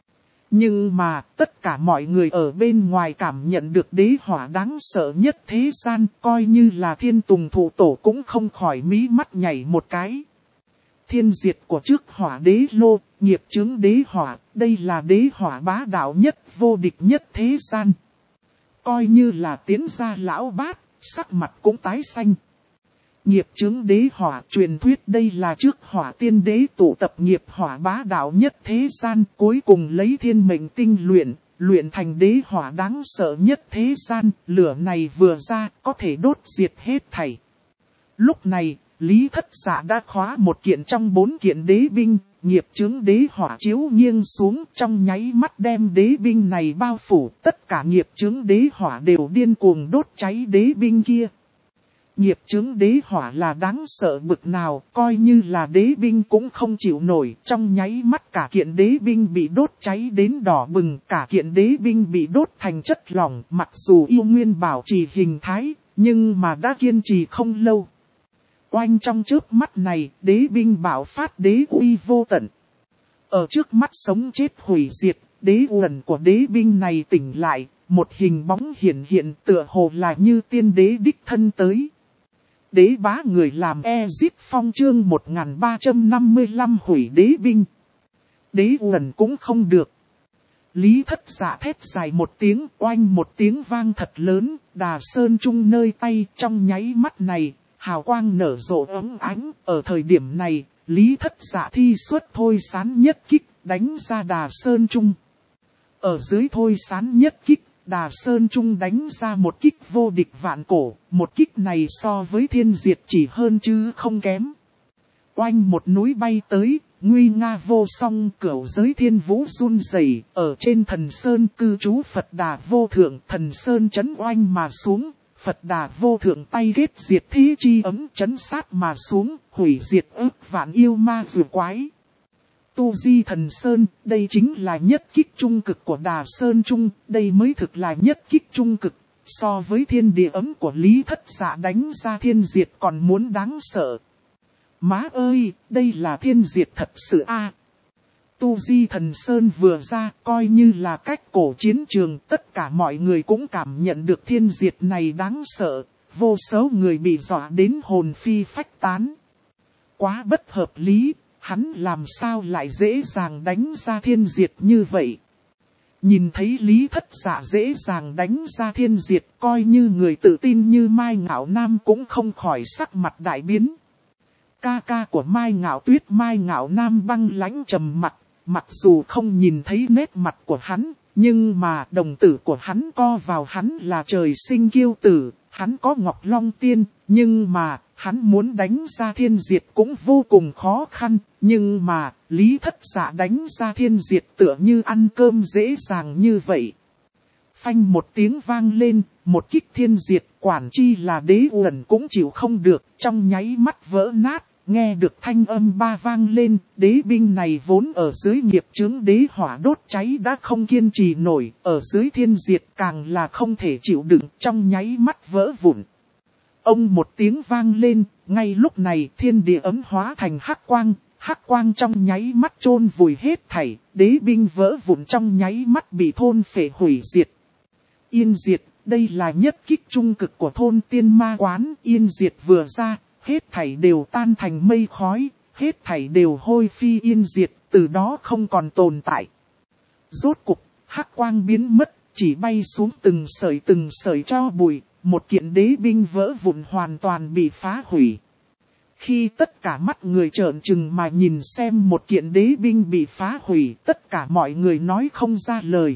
Nhưng mà tất cả mọi người ở bên ngoài cảm nhận được đế hỏa đáng sợ nhất thế gian, coi như là Thiên Tùng Thụ Tổ cũng không khỏi mí mắt nhảy một cái. Thiên diệt của trước hỏa đế lô, nghiệp chướng đế hỏa, đây là đế hỏa bá đạo nhất, vô địch nhất thế gian. Coi như là tiến gia lão bát, sắc mặt cũng tái xanh. Nghiệp chướng đế hỏa truyền thuyết đây là trước hỏa tiên đế tụ tập nghiệp hỏa bá đạo nhất thế gian, cuối cùng lấy thiên mệnh tinh luyện thành đế hỏa đáng sợ nhất thế gian, lửa này vừa ra có thể đốt diệt hết thảy. Lúc này, Lý Thất Dạ đã khóa một kiện trong 4 kiện đế binh, nghiệp chướng đế hỏa chiếu nghiêng xuống trong nháy mắt đem đế binh này bao phủ, tất cả nghiệp chướng đế hỏa đều điên cuồng đốt cháy đế binh kia. Nghiệp chướng đế hỏa là đáng sợ bực nào, coi như là đế binh cũng không chịu nổi, trong nháy mắt cả kiện đế binh bị đốt cháy đến đỏ bừng, cả kiện đế binh bị đốt thành chất lỏng, mặc dù yêu nguyên bảo trì hình thái, nhưng mà đã kiên trì không lâu. Oanh trong chớp mắt này, đế binh bạo phát đế uy vô tận. Ở trước mắt sống chết hủy diệt, đế uẩn của đế binh này tỉnh lại, một hình bóng hiển hiện tựa hồ là như tiên đế đích thân tới. Đế bá người làm Ezip Phong chương 1355 hủy đế binh. Đế uẩn cũng không được. Lý Thất Dạ thét dài một tiếng, oanh một tiếng vang thật lớn, Đà Sơn Trung nơi tay trong nháy mắt này. Hào quang nở rộ ấm ánh, ở thời điểm này, Lý Thất Dạ thi xuất thôi sán nhất kích, đánh ra Đà Sơn Trung. Ở dưới thôi sán nhất kích, Đà Sơn Trung đánh ra một kích vô địch vạn cổ, một kích này so với thiên diệt chỉ hơn chứ không kém. Oanh một núi bay tới, nguy nga vô song cửu giới thiên vũ run rẩy, ở trên thần Sơn cư trú Phật Đà vô thượng, thần Sơn chấn oanh mà xuống. Phật Đà vô thượng tay ghét diệt thế chi ấm chấn sát mà xuống, hủy diệt ức vạn yêu ma rùa quái. Tu di thần Sơn, đây chính là nhất kích trung cực của Đà Sơn Trung, đây mới thực là nhất kích trung cực, so với thiên địa ấm của Lý Thất Dạ đánh ra thiên diệt còn muốn đáng sợ. Má ơi, đây là thiên diệt thật sự a. Tu di thần Sơn vừa ra, coi như là cách cổ chiến trường, tất cả mọi người cũng cảm nhận được thiên diệt này đáng sợ, vô số người bị dọa đến hồn phi phách tán. Quá bất hợp lý, hắn làm sao lại dễ dàng đánh ra thiên diệt như vậy? Nhìn thấy Lý Thất Dạ dễ dàng đánh ra thiên diệt, coi như người tự tin như Mai Ngạo Nam cũng không khỏi sắc mặt đại biến. Ca ca của Mai Ngạo Tuyết Mai Ngạo Nam băng lãnh trầm mặt. Mặc dù không nhìn thấy nét mặt của hắn, nhưng mà đồng tử của hắn co vào hắn là trời sinh kiêu tử, hắn có Ngọc Long Tiên, nhưng mà hắn muốn đánh ra thiên diệt cũng vô cùng khó khăn, nhưng mà Lý Thất Dạ đánh ra thiên diệt tựa như ăn cơm dễ dàng như vậy. Phanh một tiếng vang lên, một kích thiên diệt, quản chi là đế uẩn cũng chịu không được, trong nháy mắt vỡ nát. nghe được thanh âm ba vang lên, đế binh này vốn ở dưới nghiệp chướng đế hỏa đốt cháy đã không kiên trì nổi, ở dưới thiên diệt càng là không thể chịu đựng, trong nháy mắt vỡ vụn. Ông một tiếng vang lên, ngay lúc này thiên địa ấm hóa thành hắc quang trong nháy mắt chôn vùi hết thảy, đế binh vỡ vụn trong nháy mắt bị thôn phệ hủy diệt. Yên diệt, đây là nhất kích trung cực của thôn tiên ma quán, yên diệt vừa ra, hết thảy đều tan thành mây khói, hết thảy đều hôi phi yên diệt, từ đó không còn tồn tại. Rốt cục, hắc quang biến mất, chỉ bay xuống từng sợi tro bụi, một kiện đế binh vỡ vụn hoàn toàn bị phá hủy. Khi tất cả mắt người trợn trừng mà nhìn xem một kiện đế binh bị phá hủy, tất cả mọi người nói không ra lời.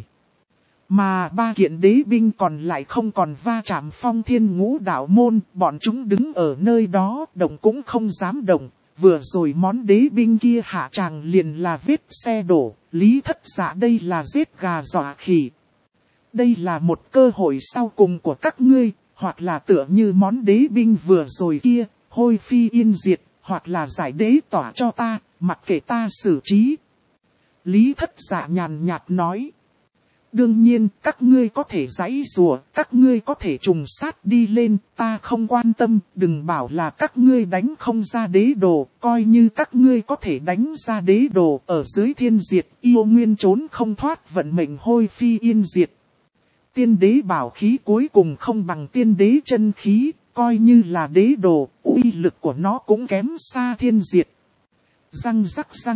Mà ba kiện đế binh còn lại không còn va chạm phong thiên ngũ đạo môn, bọn chúng đứng ở nơi đó, động cũng không dám động. Vừa rồi món đế binh kia hạ tràng liền là vết xe đổ, Lý Thất Dạ đây là giết gà dọa khỉ. Đây là một cơ hội sau cùng của các ngươi, hoặc là tựa như món đế binh vừa rồi kia, hôi phi yên diệt, hoặc là giải đế tỏa cho ta, mặc kệ ta xử trí. Lý Thất Dạ nhàn nhạt nói. Đương nhiên, các ngươi có thể giãy giụa, các ngươi có thể trùng sát đi lên, ta không quan tâm, đừng bảo là các ngươi đánh không ra đế đồ, coi như các ngươi có thể đánh ra đế đồ, ở dưới thiên diệt, yêu nguyên trốn không thoát vận mệnh hôi phi yên diệt. Tiên đế bảo khí cuối cùng không bằng tiên đế chân khí, coi như là đế đồ, uy lực của nó cũng kém xa thiên diệt. Răng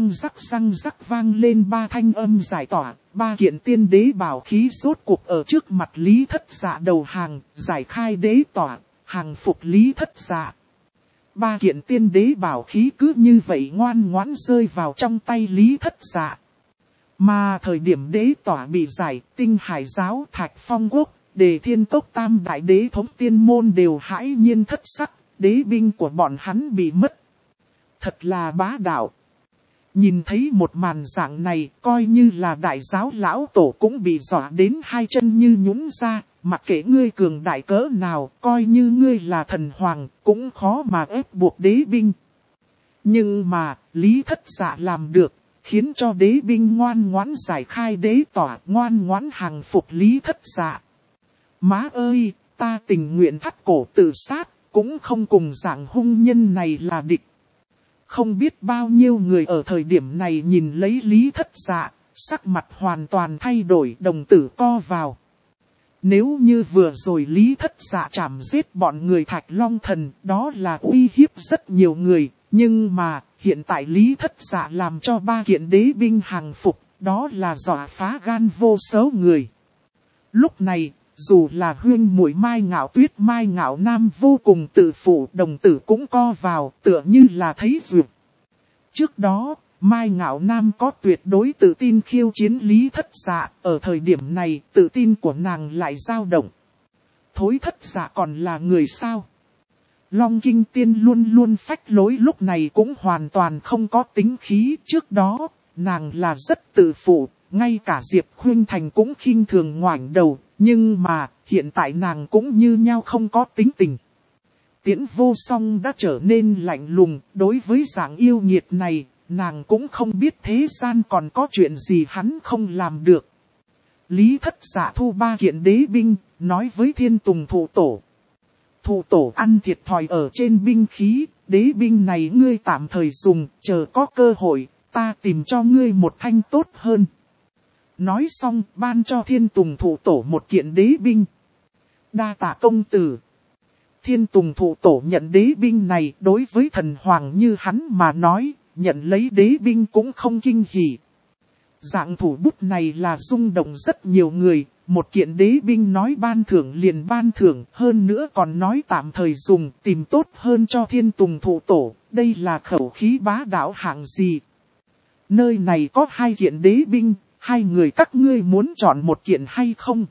rắc vang lên ba thanh âm giải tỏa, ba kiện tiên đế bảo khí rốt cuộc ở trước mặt Lý Thất Dạ đầu hàng, giải khai đế tỏa, hàng phục Lý Thất Dạ. Ba kiện tiên đế bảo khí cứ như vậy ngoan ngoãn rơi vào trong tay Lý Thất Dạ. Mà thời điểm đế tỏa bị giải, Tinh Hải giáo, Thạch Phong quốc, Đề Thiên Cốc tam đại đế thống tiên môn đều hãi nhiên thất sắc, đế binh của bọn hắn bị mất. Thật là bá đạo. Nhìn thấy một màn dạng này, coi như là đại giáo lão tổ cũng bị dọa đến hai chân như nhũn ra, mặc kệ ngươi cường đại cỡ nào, coi như ngươi là thần hoàng, cũng khó mà ép buộc đế binh. Nhưng mà, Lý Thất Dạ làm được, khiến cho đế binh ngoan ngoãn giải khai đế tỏa, ngoan ngoãn hàng phục Lý Thất Dạ. Má ơi, ta tình nguyện thắt cổ tự sát, cũng không cùng dạng hung nhân này là địch. Không biết bao nhiêu người ở thời điểm này nhìn lấy Lý Thất Dạ, sắc mặt hoàn toàn thay đổi, đồng tử co vào. Nếu như vừa rồi Lý Thất Dạ chảm giết bọn người Thạch Long Thần, đó là uy hiếp rất nhiều người, nhưng mà hiện tại Lý Thất Dạ làm cho ba kiện đế binh hàng phục, đó là dọa phá gan vô số người. Lúc này, dù là huyên muội Mai Ngạo Tuyết Mai Ngạo Nam vô cùng tự phụ, đồng tử cũng co vào, tựa như là thấy duyệt. Trước đó, Mai Ngạo Nam có tuyệt đối tự tin khiêu chiến Lý Thất Dạ, ở thời điểm này tự tin của nàng lại dao động. Thối Thất Dạ còn là người sao? Long Kinh Tiên luôn luôn phách lối lúc này cũng hoàn toàn không có tính khí, trước đó, nàng là rất tự phụ, ngay cả Diệp Khuynh Thành cũng khinh thường ngoảnh đầu. Nhưng mà, hiện tại nàng cũng như nhau không có tính tình. Tiễn Vô Song đã trở nên lạnh lùng, đối với dạng yêu nghiệt này, nàng cũng không biết thế gian còn có chuyện gì hắn không làm được. Lý Thất Dạ thu ba kiện đế binh, nói với Thiên Tùng Thụ Tổ. Thụ Tổ ăn thiệt thòi ở trên binh khí, đế binh này ngươi tạm thời dùng, chờ có cơ hội, ta tìm cho ngươi một thanh tốt hơn. Nói xong, ban cho Thiên Tùng Thụ Tổ một kiện đế binh. Đa tạ công tử. Thiên Tùng Thụ Tổ nhận đế binh này, đối với thần hoàng như hắn mà nói, nhận lấy đế binh cũng không kinh hỉ. Dạng thủ bút này là rung động rất nhiều người, một kiện đế binh nói ban thưởng liền ban thưởng, hơn nữa còn nói tạm thời dùng, tìm tốt hơn cho Thiên Tùng Thụ Tổ, đây là khẩu khí bá đạo hạng gì. Nơi này có hai kiện đế binh. Hai người các ngươi muốn chọn một kiện hay không?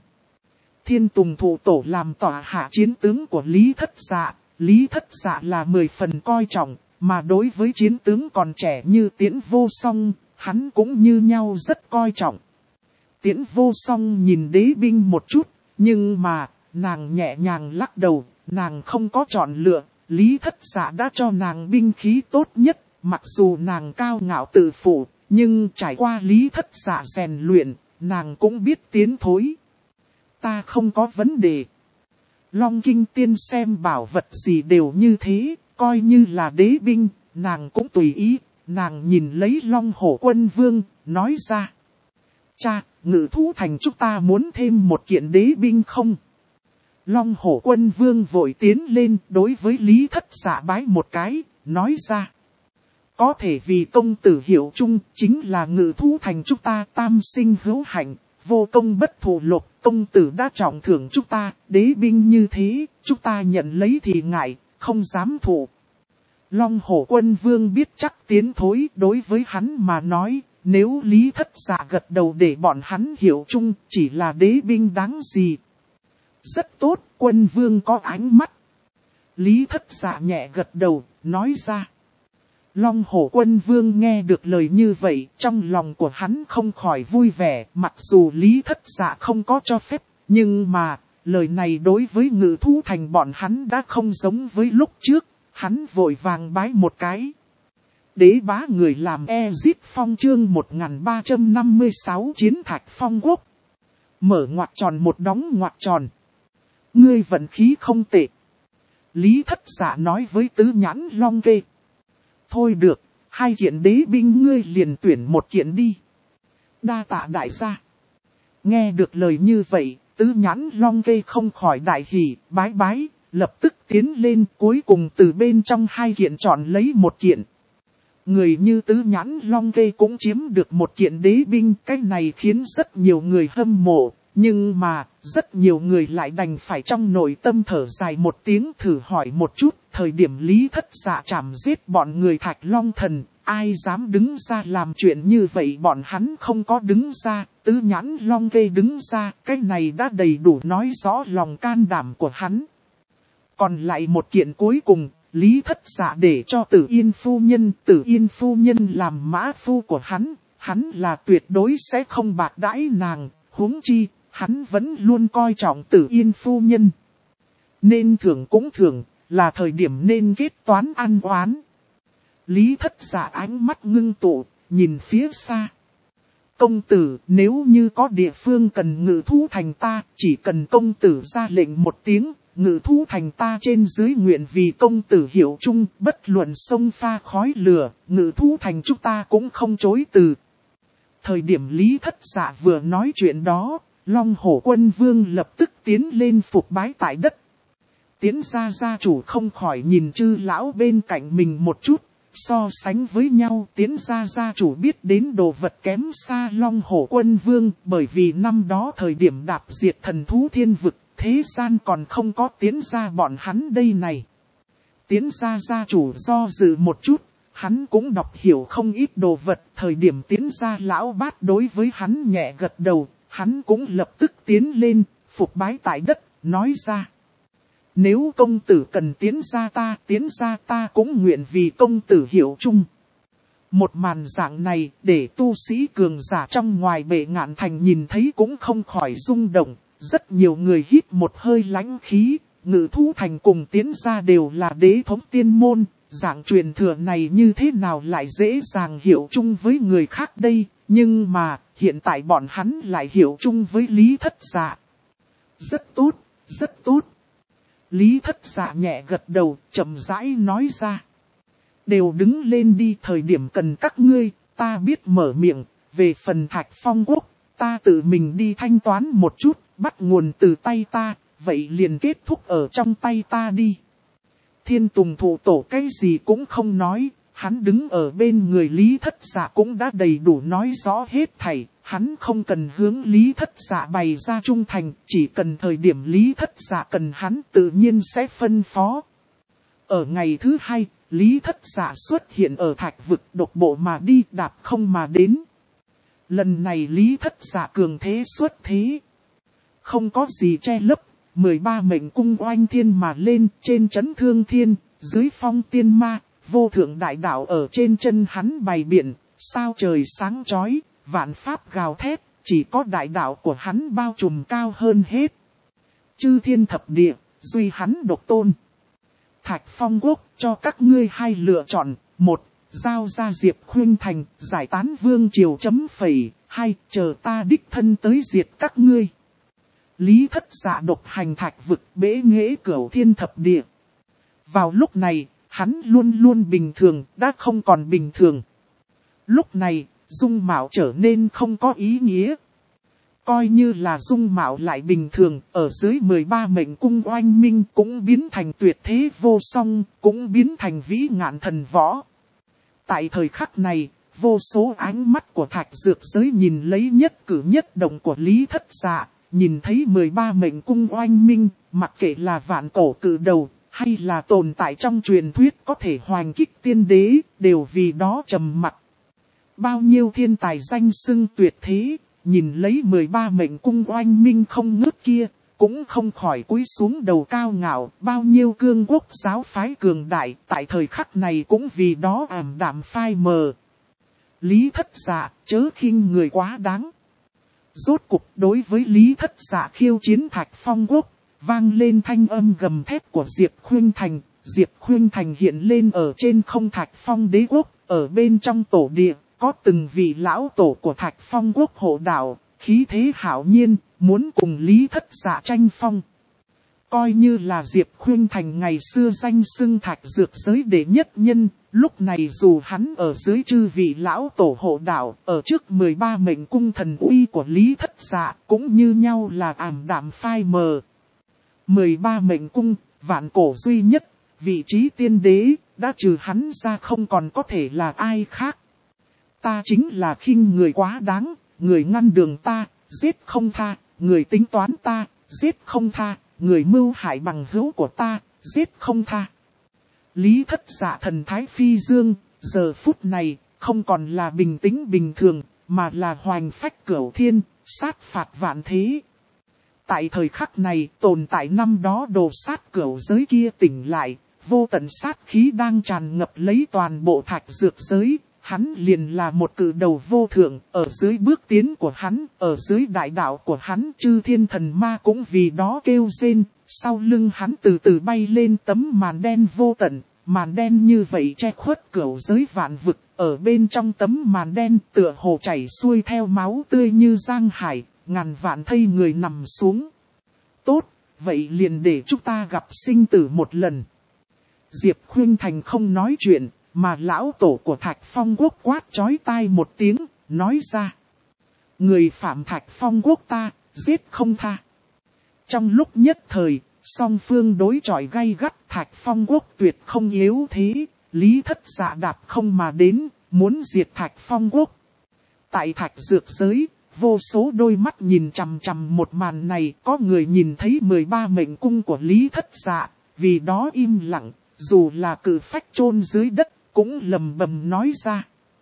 Thiên Tùng Thụ Tổ làm tọa hạ chiến tướng của Lý Thất Dạ. Lý Thất Dạ là 10 phần coi trọng, mà đối với chiến tướng còn trẻ như Tiễn Vô Song, hắn cũng như nhau rất coi trọng. Tiễn Vô Song nhìn đế binh một chút, nhưng mà, nàng nhẹ nhàng lắc đầu, nàng không có chọn lựa, Lý Thất Dạ đã cho nàng binh khí tốt nhất, mặc dù nàng cao ngạo tự phụ, nhưng trải qua Lý Thất Dạ rèn luyện, nàng cũng biết tiến thối. Ta không có vấn đề. Long Kinh Tiên xem bảo vật gì đều như thế, coi như là đế binh, nàng cũng tùy ý. Nàng nhìn lấy Long Hổ Quân Vương, nói ra. Cha, Ngự Thú Thành chúng ta muốn thêm một kiện đế binh không? Long Hổ Quân Vương vội tiến lên đối với Lý Thất Dạ bái một cái, nói ra. Có thể vì công tử hiệu chung chính là Ngự Thú Thành chúng ta tam sinh hữu hạnh, vô công bất thù lộc, công tử đã trọng thưởng chúng ta, đế binh như thế, chúng ta nhận lấy thì ngại, không dám thụ. Long Hổ Quân Vương biết chắc tiến thối đối với hắn mà nói, nếu Lý Thất Dạ gật đầu để bọn hắn hiểu chung chỉ là đế binh đáng gì. Rất tốt, Quân Vương có ánh mắt. Lý Thất Dạ nhẹ gật đầu, nói ra. Long Hổ Quân Vương nghe được lời như vậy, trong lòng của hắn không khỏi vui vẻ, mặc dù Lý Thất Dạ không có cho phép, nhưng mà, lời này đối với Ngự Thú Thành bọn hắn đã không giống với lúc trước, hắn vội vàng bái một cái. Đế bá người làm Ezit Phong chương 1356 Chiến Thạch Phong Quốc. Mở ngoặc tròn một đóng ngoặc tròn. Ngươi vận khí không tệ. Lý Thất Dạ nói với Tứ Nhãn Long Kê. Thôi được, 2 kiện đế binh ngươi liền tuyển một kiện đi. Đa tạ đại gia. Nghe được lời như vậy, Tứ Nhãn Long Kê không khỏi đại hỉ, bái bái, lập tức tiến lên cuối cùng từ bên trong 2 kiện chọn lấy một kiện. Người như Tứ Nhãn Long Kê cũng chiếm được một kiện đế binh, cái này khiến rất nhiều người hâm mộ. Nhưng mà, rất nhiều người lại đành phải trong nội tâm thở dài một tiếng thử hỏi một chút, thời điểm Lý Thất Dạ chảm giết bọn người Thạch Long Thần, ai dám đứng ra làm chuyện như vậy bọn hắn không có đứng ra, Tứ Nhãn Long Kê đứng ra, cái này đã đầy đủ nói rõ lòng can đảm của hắn. Còn lại một kiện cuối cùng, Lý Thất Dạ để cho Tử Yên Phu Nhân làm mã phu của hắn là tuyệt đối sẽ không bạc đãi nàng, huống chi. Hắn vẫn luôn coi trọng Tử Yên Phu Nhân. Nên thưởng cũng thưởng, là thời điểm nên kết toán ăn oán. Lý Thất Dạ ánh mắt ngưng tụ, nhìn phía xa. Công tử, nếu như có địa phương cần Ngự Thú Thành ta, chỉ cần công tử ra lệnh một tiếng, Ngự Thú Thành ta trên dưới nguyện vì công tử hiệu chung, bất luận sông pha khói lửa, Ngự Thú Thành chúng ta cũng không chối từ. Thời điểm Lý Thất Dạ vừa nói chuyện đó, Long Hổ Quân Vương lập tức tiến lên phục bái tại đất. Tiến gia gia chủ không khỏi nhìn Chư lão bên cạnh mình một chút, so sánh với nhau Tiến gia gia chủ biết đến đồ vật kém xa Long Hổ Quân Vương, bởi vì năm đó thời điểm đạp diệt thần thú thiên vực, thế gian còn không có Tiến gia bọn hắn đây này. Tiến gia gia chủ do dự một chút, hắn cũng đọc hiểu không ít đồ vật, thời điểm Tiến gia lão bát đối với hắn nhẹ gật đầu. Hắn cũng lập tức tiến lên, phục bái tại đất, nói ra. Nếu công tử cần tiến ra ta cũng nguyện vì công tử hiệu chung. Một màn dạng này, để tu sĩ cường giả trong ngoài Bệ Ngạn Thành nhìn thấy cũng không khỏi rung động. Rất nhiều người hít một hơi lãnh khí, Ngự Thú Thành cùng tiến ra đều là đế thống tiên môn. Dạng truyền thừa này như thế nào lại dễ dàng hiệu chung với người khác đây, nhưng mà... Hiện tại bọn hắn lại hiểu chung với Lý Thất Dạ. Rất tốt, rất tốt. Lý Thất Dạ nhẹ gật đầu, chậm rãi nói ra. Đều đứng lên đi, thời điểm cần các ngươi, ta biết mở miệng, về phần Thạch Phong Quốc, ta tự mình đi thanh toán một chút, bắt nguồn từ tay ta, vậy liền kết thúc ở trong tay ta đi. Thiên Tùng Thụ Tổ cái gì cũng không nói. Hắn đứng ở bên người Lý Thất Dạ cũng đã đầy đủ nói rõ hết thảy, hắn không cần hướng Lý Thất Dạ bày ra trung thành, chỉ cần thời điểm Lý Thất Dạ cần hắn tự nhiên sẽ phân phó. Ở ngày thứ 2, Lý Thất Dạ xuất hiện ở Thạch Vực độc bộ mà đi đạp không mà đến. Lần này Lý Thất Dạ cường thế xuất thế. Không có gì che lấp, 13 mệnh cung oanh thiên mà lên trên trấn thương thiên, dưới phong tiên ma. Vô thượng đại đạo ở trên chân hắn bày biện, sao trời sáng chói, vạn pháp gào thét, chỉ có đại đạo của hắn bao trùm cao hơn hết. Chư thiên thập địa, duy hắn độc tôn. Thạch Phong Quốc cho các ngươi hai lựa chọn. 1. Giao ra Diệp Khuynh Thành, giải tán vương triều chấm phẩy. 2. Chờ ta đích thân tới diệt các ngươi. Lý Thất Dạ độc hành thạch vực, bế nghệ cửu thiên thập địa. Vào lúc này, hắn luôn luôn bình thường, đã không còn bình thường. Lúc này, dung mạo trở nên không có ý nghĩa. Coi như là dung mạo lại bình thường, ở dưới 13 mệnh cung oanh minh cũng biến thành tuyệt thế vô song, cũng biến thành vĩ ngạn thần võ. Tại thời khắc này, vô số ánh mắt của thạch dược giới nhìn lấy nhất cử nhất động của Lý Thất Dạ, nhìn thấy 13 mệnh cung oanh minh, mặc kệ là vạn cổ cự đầu, hay là tồn tại trong truyền thuyết có thể hoành kích tiên đế, đều vì đó trầm mặc. Bao nhiêu thiên tài danh xưng tuyệt thế, nhìn lấy 13 mệnh cung oanh minh không ngớt kia, cũng không khỏi cúi xuống đầu cao ngạo. Bao nhiêu cương quốc giáo phái cường đại, tại thời khắc này cũng vì đó ảm đạm phai mờ. Lý Thất Dạ, chớ khinh người quá đáng. Rốt cục đối với Lý Thất Dạ khiêu chiến Thạch Phong Quốc, vang lên thanh âm gầm thét của Diệp Khuynh Thành. Diệp Khuynh Thành hiện lên ở trên không Thạch Phong đế quốc, ở bên trong tổ địa, có từng vị lão tổ của Thạch Phong Quốc hộ đạo, khí thế hạo nhiên, muốn cùng Lý Thất Dạ tranh phong. Coi như là Diệp Khuynh Thành ngày xưa danh xưng thạch dược giới đệ nhất nhân, lúc này dù hắn ở dưới chư vị lão tổ hộ đạo, ở trước 13 mệnh cung thần uy của Lý Thất Dạ, cũng như nhau là ảm đạm phai mờ. 13 mệnh cung, vạn cổ duy nhất, vị trí tiên đế, đã trừ hắn ra không còn có thể là ai khác. Ta chính là khinh người quá đáng, người ngăn đường ta, giết không tha, người tính toán ta, giết không tha, người mưu hại bằng hữu của ta, giết không tha. Lý Thất Dạ thần thái phi dương, giờ phút này, không còn là bình tĩnh bình thường, mà là hoành phách cửu thiên, sát phạt vạn thế. Tại thời khắc này, tồn tại năm đó đồ sát cửu giới kia tỉnh lại, vô tận sát khí đang tràn ngập lấy toàn bộ thạch dược giới. Hắn liền là một cự đầu vô thượng, ở dưới bước tiến của hắn, ở dưới đại đạo của hắn, chư thiên thần ma cũng vì đó kêu rên. Sau lưng hắn từ từ bay lên tấm màn đen vô tận, màn đen như vậy che khuất cửu giới vạn vực, ở bên trong tấm màn đen tựa hồ chảy xuôi theo máu tươi như giang hải, ngàn vạn thây người nằm xuống. Tốt, vậy liền để chúng ta gặp sinh tử một lần. Diệp Khuynh Thành không nói chuyện, mà lão tổ của Thạch Phong Quốc quát chói tai một tiếng, nói ra. Người phạm Thạch Phong Quốc ta, giết không tha. Trong lúc nhất thời, song phương đối chọi gay gắt, Thạch Phong Quốc tuyệt không yếu thế, Lý Thất Dạ đạp không mà đến, muốn diệt Thạch Phong Quốc. Tại Thạch Dược giới, vô số đôi mắt nhìn chằm chằm một màn này, có người nhìn thấy 13 mệnh cung của Lý Thất Dạ, vì đó im lặng, dù là cự phách chôn dưới đất, cũng lầm bầm nói ra.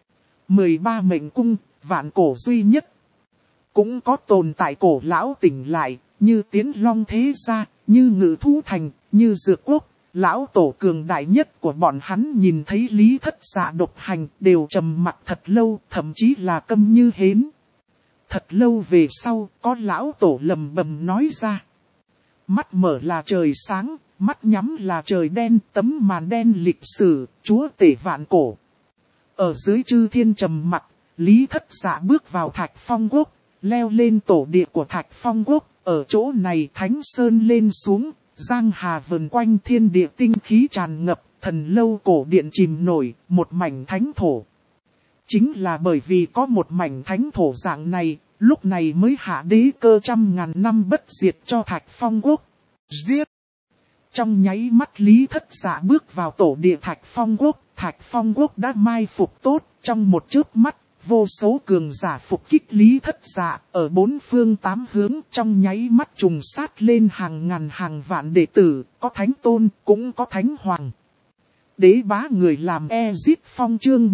13 mệnh cung, vạn cổ duy nhất. Cũng có tồn tại cổ lão tỉnh lại, như Tiến Long Thế Gia, như Ngự Thu Thành, như Dược Quốc. Lão tổ cường đại nhất của bọn hắn nhìn thấy Lý Thất Dạ độc hành, đều trầm mặc thật lâu, thậm chí là câm như hến. Thật lâu về sau, có lão tổ lầm bầm nói ra. Mắt mở là trời sáng, mắt nhắm là trời đen, tấm màn đen lịch sử, chúa tể vạn cổ. Ở dưới chư thiên trầm mặc, Lý Thất Dạ bước vào Thạch Phong Quốc, leo lên tổ địa của Thạch Phong Quốc. Ở chỗ này Thánh Sơn lên xuống, giang hà vần quanh, thiên địa tinh khí tràn ngập, thần lâu cổ điện chìm nổi, một mảnh thánh thổ. Chính là bởi vì có một mảnh thánh thổ dạng này, lúc này mới hạ đế cơ 100.000 năm bất diệt cho Thạch Phong Quốc. Giết! Trong nháy mắt Lý Thất Dạ bước vào tổ địa Thạch Phong Quốc, Thạch Phong Quốc đã mai phục tốt, trong một chớp mắt, vô số cường giả phục kích Lý Thất Dạ, ở bốn phương tám hướng trong nháy mắt trùng sát lên hàng ngàn hàng vạn đệ tử, có thánh tôn, cũng có thánh hoàng. Đế bá người làm Ezit Phong chương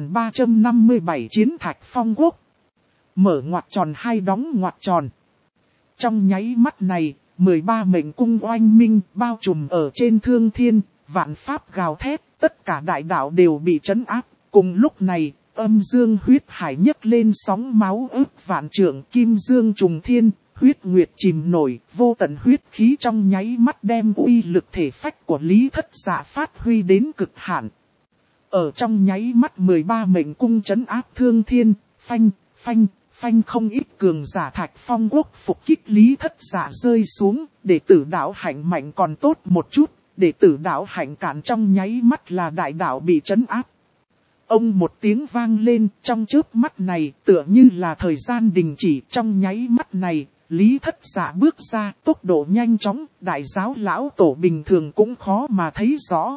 1357 chiến Thạch Phong Quốc. Mở ngoặc tròn hai đóng ngoặc tròn. Trong nháy mắt này, 13 mệnh cung oanh minh bao trùm ở trên thương thiên, vạn pháp gào thét, tất cả đại đạo đều bị trấn áp. Cùng lúc này, âm dương huyết hải nhấc lên sóng máu ức vạn trượng, kim dương trùng thiên, huyết nguyệt chìm nổi, vô tận huyết khí trong nháy mắt đem uy lực thể phách của Lý Thất Dạ phát huy đến cực hạn. Ở trong nháy mắt 13 mệnh cung trấn áp thương thiên, phanh không ít cường giả Thạch Phong Quốc phục kích Lý Thất Dạ rơi xuống, đệ tử đạo hạnh mạnh còn tốt một chút, đệ tử đạo hạnh cản trong nháy mắt là đại đạo bị trấn áp. Ông một tiếng vang lên, trong chớp mắt này tựa như là thời gian đình chỉ, trong nháy mắt này, Lý Thất Dạ bước ra tốc độ nhanh chóng, đại giáo lão tổ bình thường cũng khó mà thấy rõ.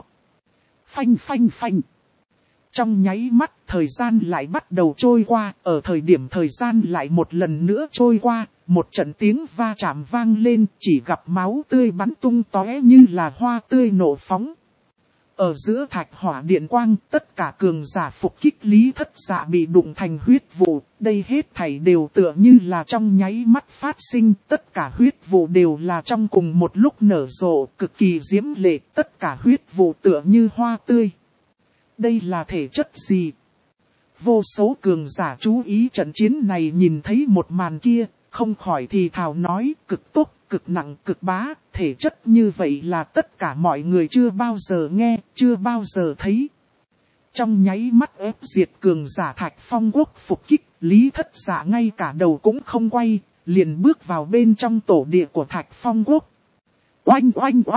Phanh. Trong nháy mắt, thời gian lại bắt đầu trôi qua, ở thời điểm thời gian lại một lần nữa trôi qua, một trận tiếng va chạm vang lên, chỉ gặp máu tươi bắn tung tóe như là hoa tươi nổ phóng. Ở giữa thạch hỏa điện quang, tất cả cường giả phục kích Lý Thất Dạ bị đụng thành huyết vụ, đây hết thảy đều tựa như là trong nháy mắt phát sinh, tất cả huyết vụ đều là trong cùng một lúc nở rộ, cực kỳ diễm lệ, tất cả huyết vụ tựa như hoa tươi. Đây là thể chất gì? Vô số cường giả chú ý trận chiến này nhìn thấy một màn kia, không khỏi thì thào nói cực tốt, cực nặng, cực bá, thể chất như vậy là tất cả mọi người chưa bao giờ nghe, chưa bao giờ thấy. Trong nháy mắt ép diệt cường giả Thạch Phong Quốc phục kích, Lý Thất Dạ ngay cả đầu cũng không quay, liền bước vào bên trong tổ địa của Thạch Phong Quốc. Oanh!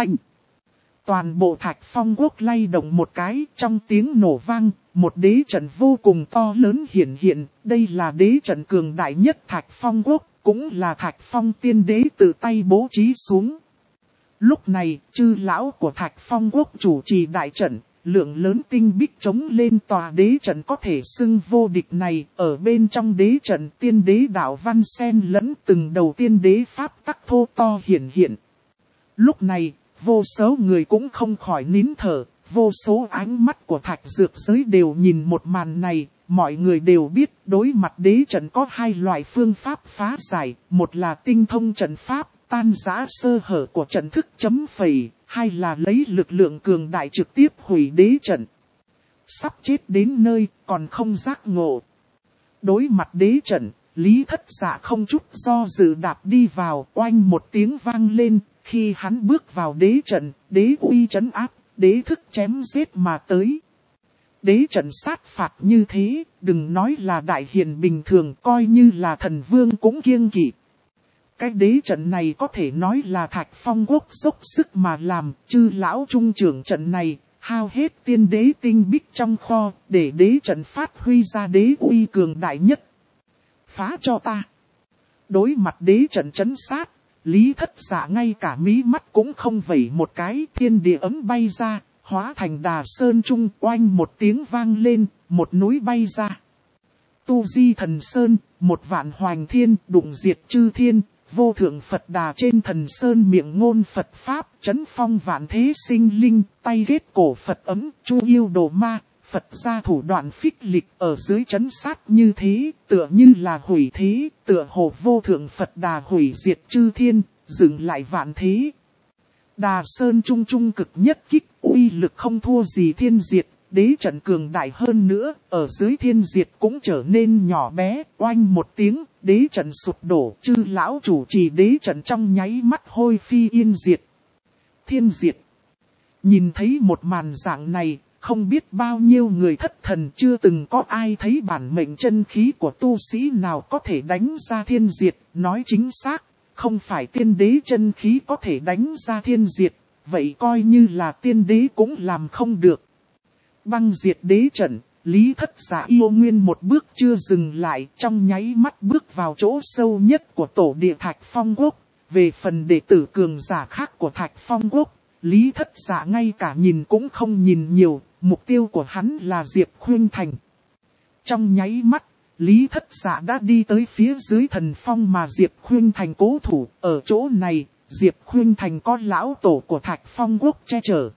Toàn bộ Thạch Phong Quốc lay động một cái, trong tiếng nổ vang, một đế trận vô cùng to lớn hiện hiện, đây là đế trận cường đại nhất Thạch Phong Quốc, cũng là Thạch Phong tiên đế tự tay bố trí xuống. Lúc này, chư lão của Thạch Phong Quốc chủ trì đại trận, lượng lớn tinh bích chống lên tòa đế trận có thể xưng vô địch này, ở bên trong đế trận tiên đế đạo văn xen lẫn từng đầu tiên đế pháp tắc thô to hiện hiện. Lúc này, vô số người cũng không khỏi nín thở, vô số ánh mắt của Thạch Dược giới đều nhìn một màn này, mọi người đều biết đối mặt đế trận có hai loại phương pháp phá giải, một là tinh thông trận pháp, tan rã sơ hở của trận thức chấm phẩy, hai là lấy lực lượng cường đại trực tiếp hủy đế trận. Sắp chết đến nơi, còn không giác ngộ. Đối mặt đế trận, Lý Thất Dạ không chút do dự đạp đi vào, oanh một tiếng vang lên, khi hắn bước vào đế trận, đế uy trấn áp, đế thức chém giết mà tới. Đế trận sát phạt như thế, đừng nói là đại hiền bình thường, coi như là thần vương cũng kiêng kỵ. Cái đế trận này có thể nói là Thạch Phong Quốc dốc sức mà làm, chư lão trung trưởng trận này, hao hết tiên đế tinh bích trong kho, để đế trận phát huy ra đế uy cường đại nhất. Phá cho ta. Đối mặt đế trận trấn sát, Lý Thất Dạ ngay cả mí mắt cũng không vẩy một cái, thiên địa ấm bay ra, hóa thành Đà Sơn Trung, oanh một tiếng vang lên, một núi bay ra. Tu Di Thần Sơn, một vạn hoành thiên, đụng diệt chư thiên, vô thượng Phật Đà trên thần sơn miệng ngôn Phật Pháp, chấn phong vạn thế sinh linh, tay ghét cổ Phật ấm, chu yêu đồ ma, Phật ra thủ đoạn phích lịch ở dưới chấn sát như thế, tựa như là hủy thế, tựa hồ vô thượng Phật Đà hủy diệt chư thiên, dừng lại vạn thế. Đà Sơn Trung Trung cực nhất kích, uy lực không thua gì thiên diệt, đế trận cường đại hơn nữa, ở dưới thiên diệt cũng trở nên nhỏ bé, oanh một tiếng, đế trận sụp đổ, chư lão chủ trì đế trận trong nháy mắt hôi phi yên diệt. Thiên diệt. Nhìn thấy một màn dạng này, không biết bao nhiêu người thất thần, chưa từng có ai thấy bản mệnh chân khí của tu sĩ nào có thể đánh ra thiên diệt, nói chính xác, không phải tiên đế chân khí có thể đánh ra thiên diệt, vậy coi như là tiên đế cũng làm không được. Băng diệt đế trận, Lý Thất Dạ yêu nguyên một bước chưa dừng lại, trong nháy mắt bước vào chỗ sâu nhất của tổ địa Thạch Phong Quốc. Về phần đệ tử cường giả khác của Thạch Phong Quốc, Lý Thất Dạ ngay cả nhìn cũng không nhìn nhiều, mục tiêu của hắn là Diệp Khuynh Thành. Trong nháy mắt, Lý Thất Dạ đã đi tới phía dưới thần phong mà Diệp Khuynh Thành cố thủ, ở chỗ này, Diệp Khuynh Thành có lão tổ của Thạch Phong Quốc che chở.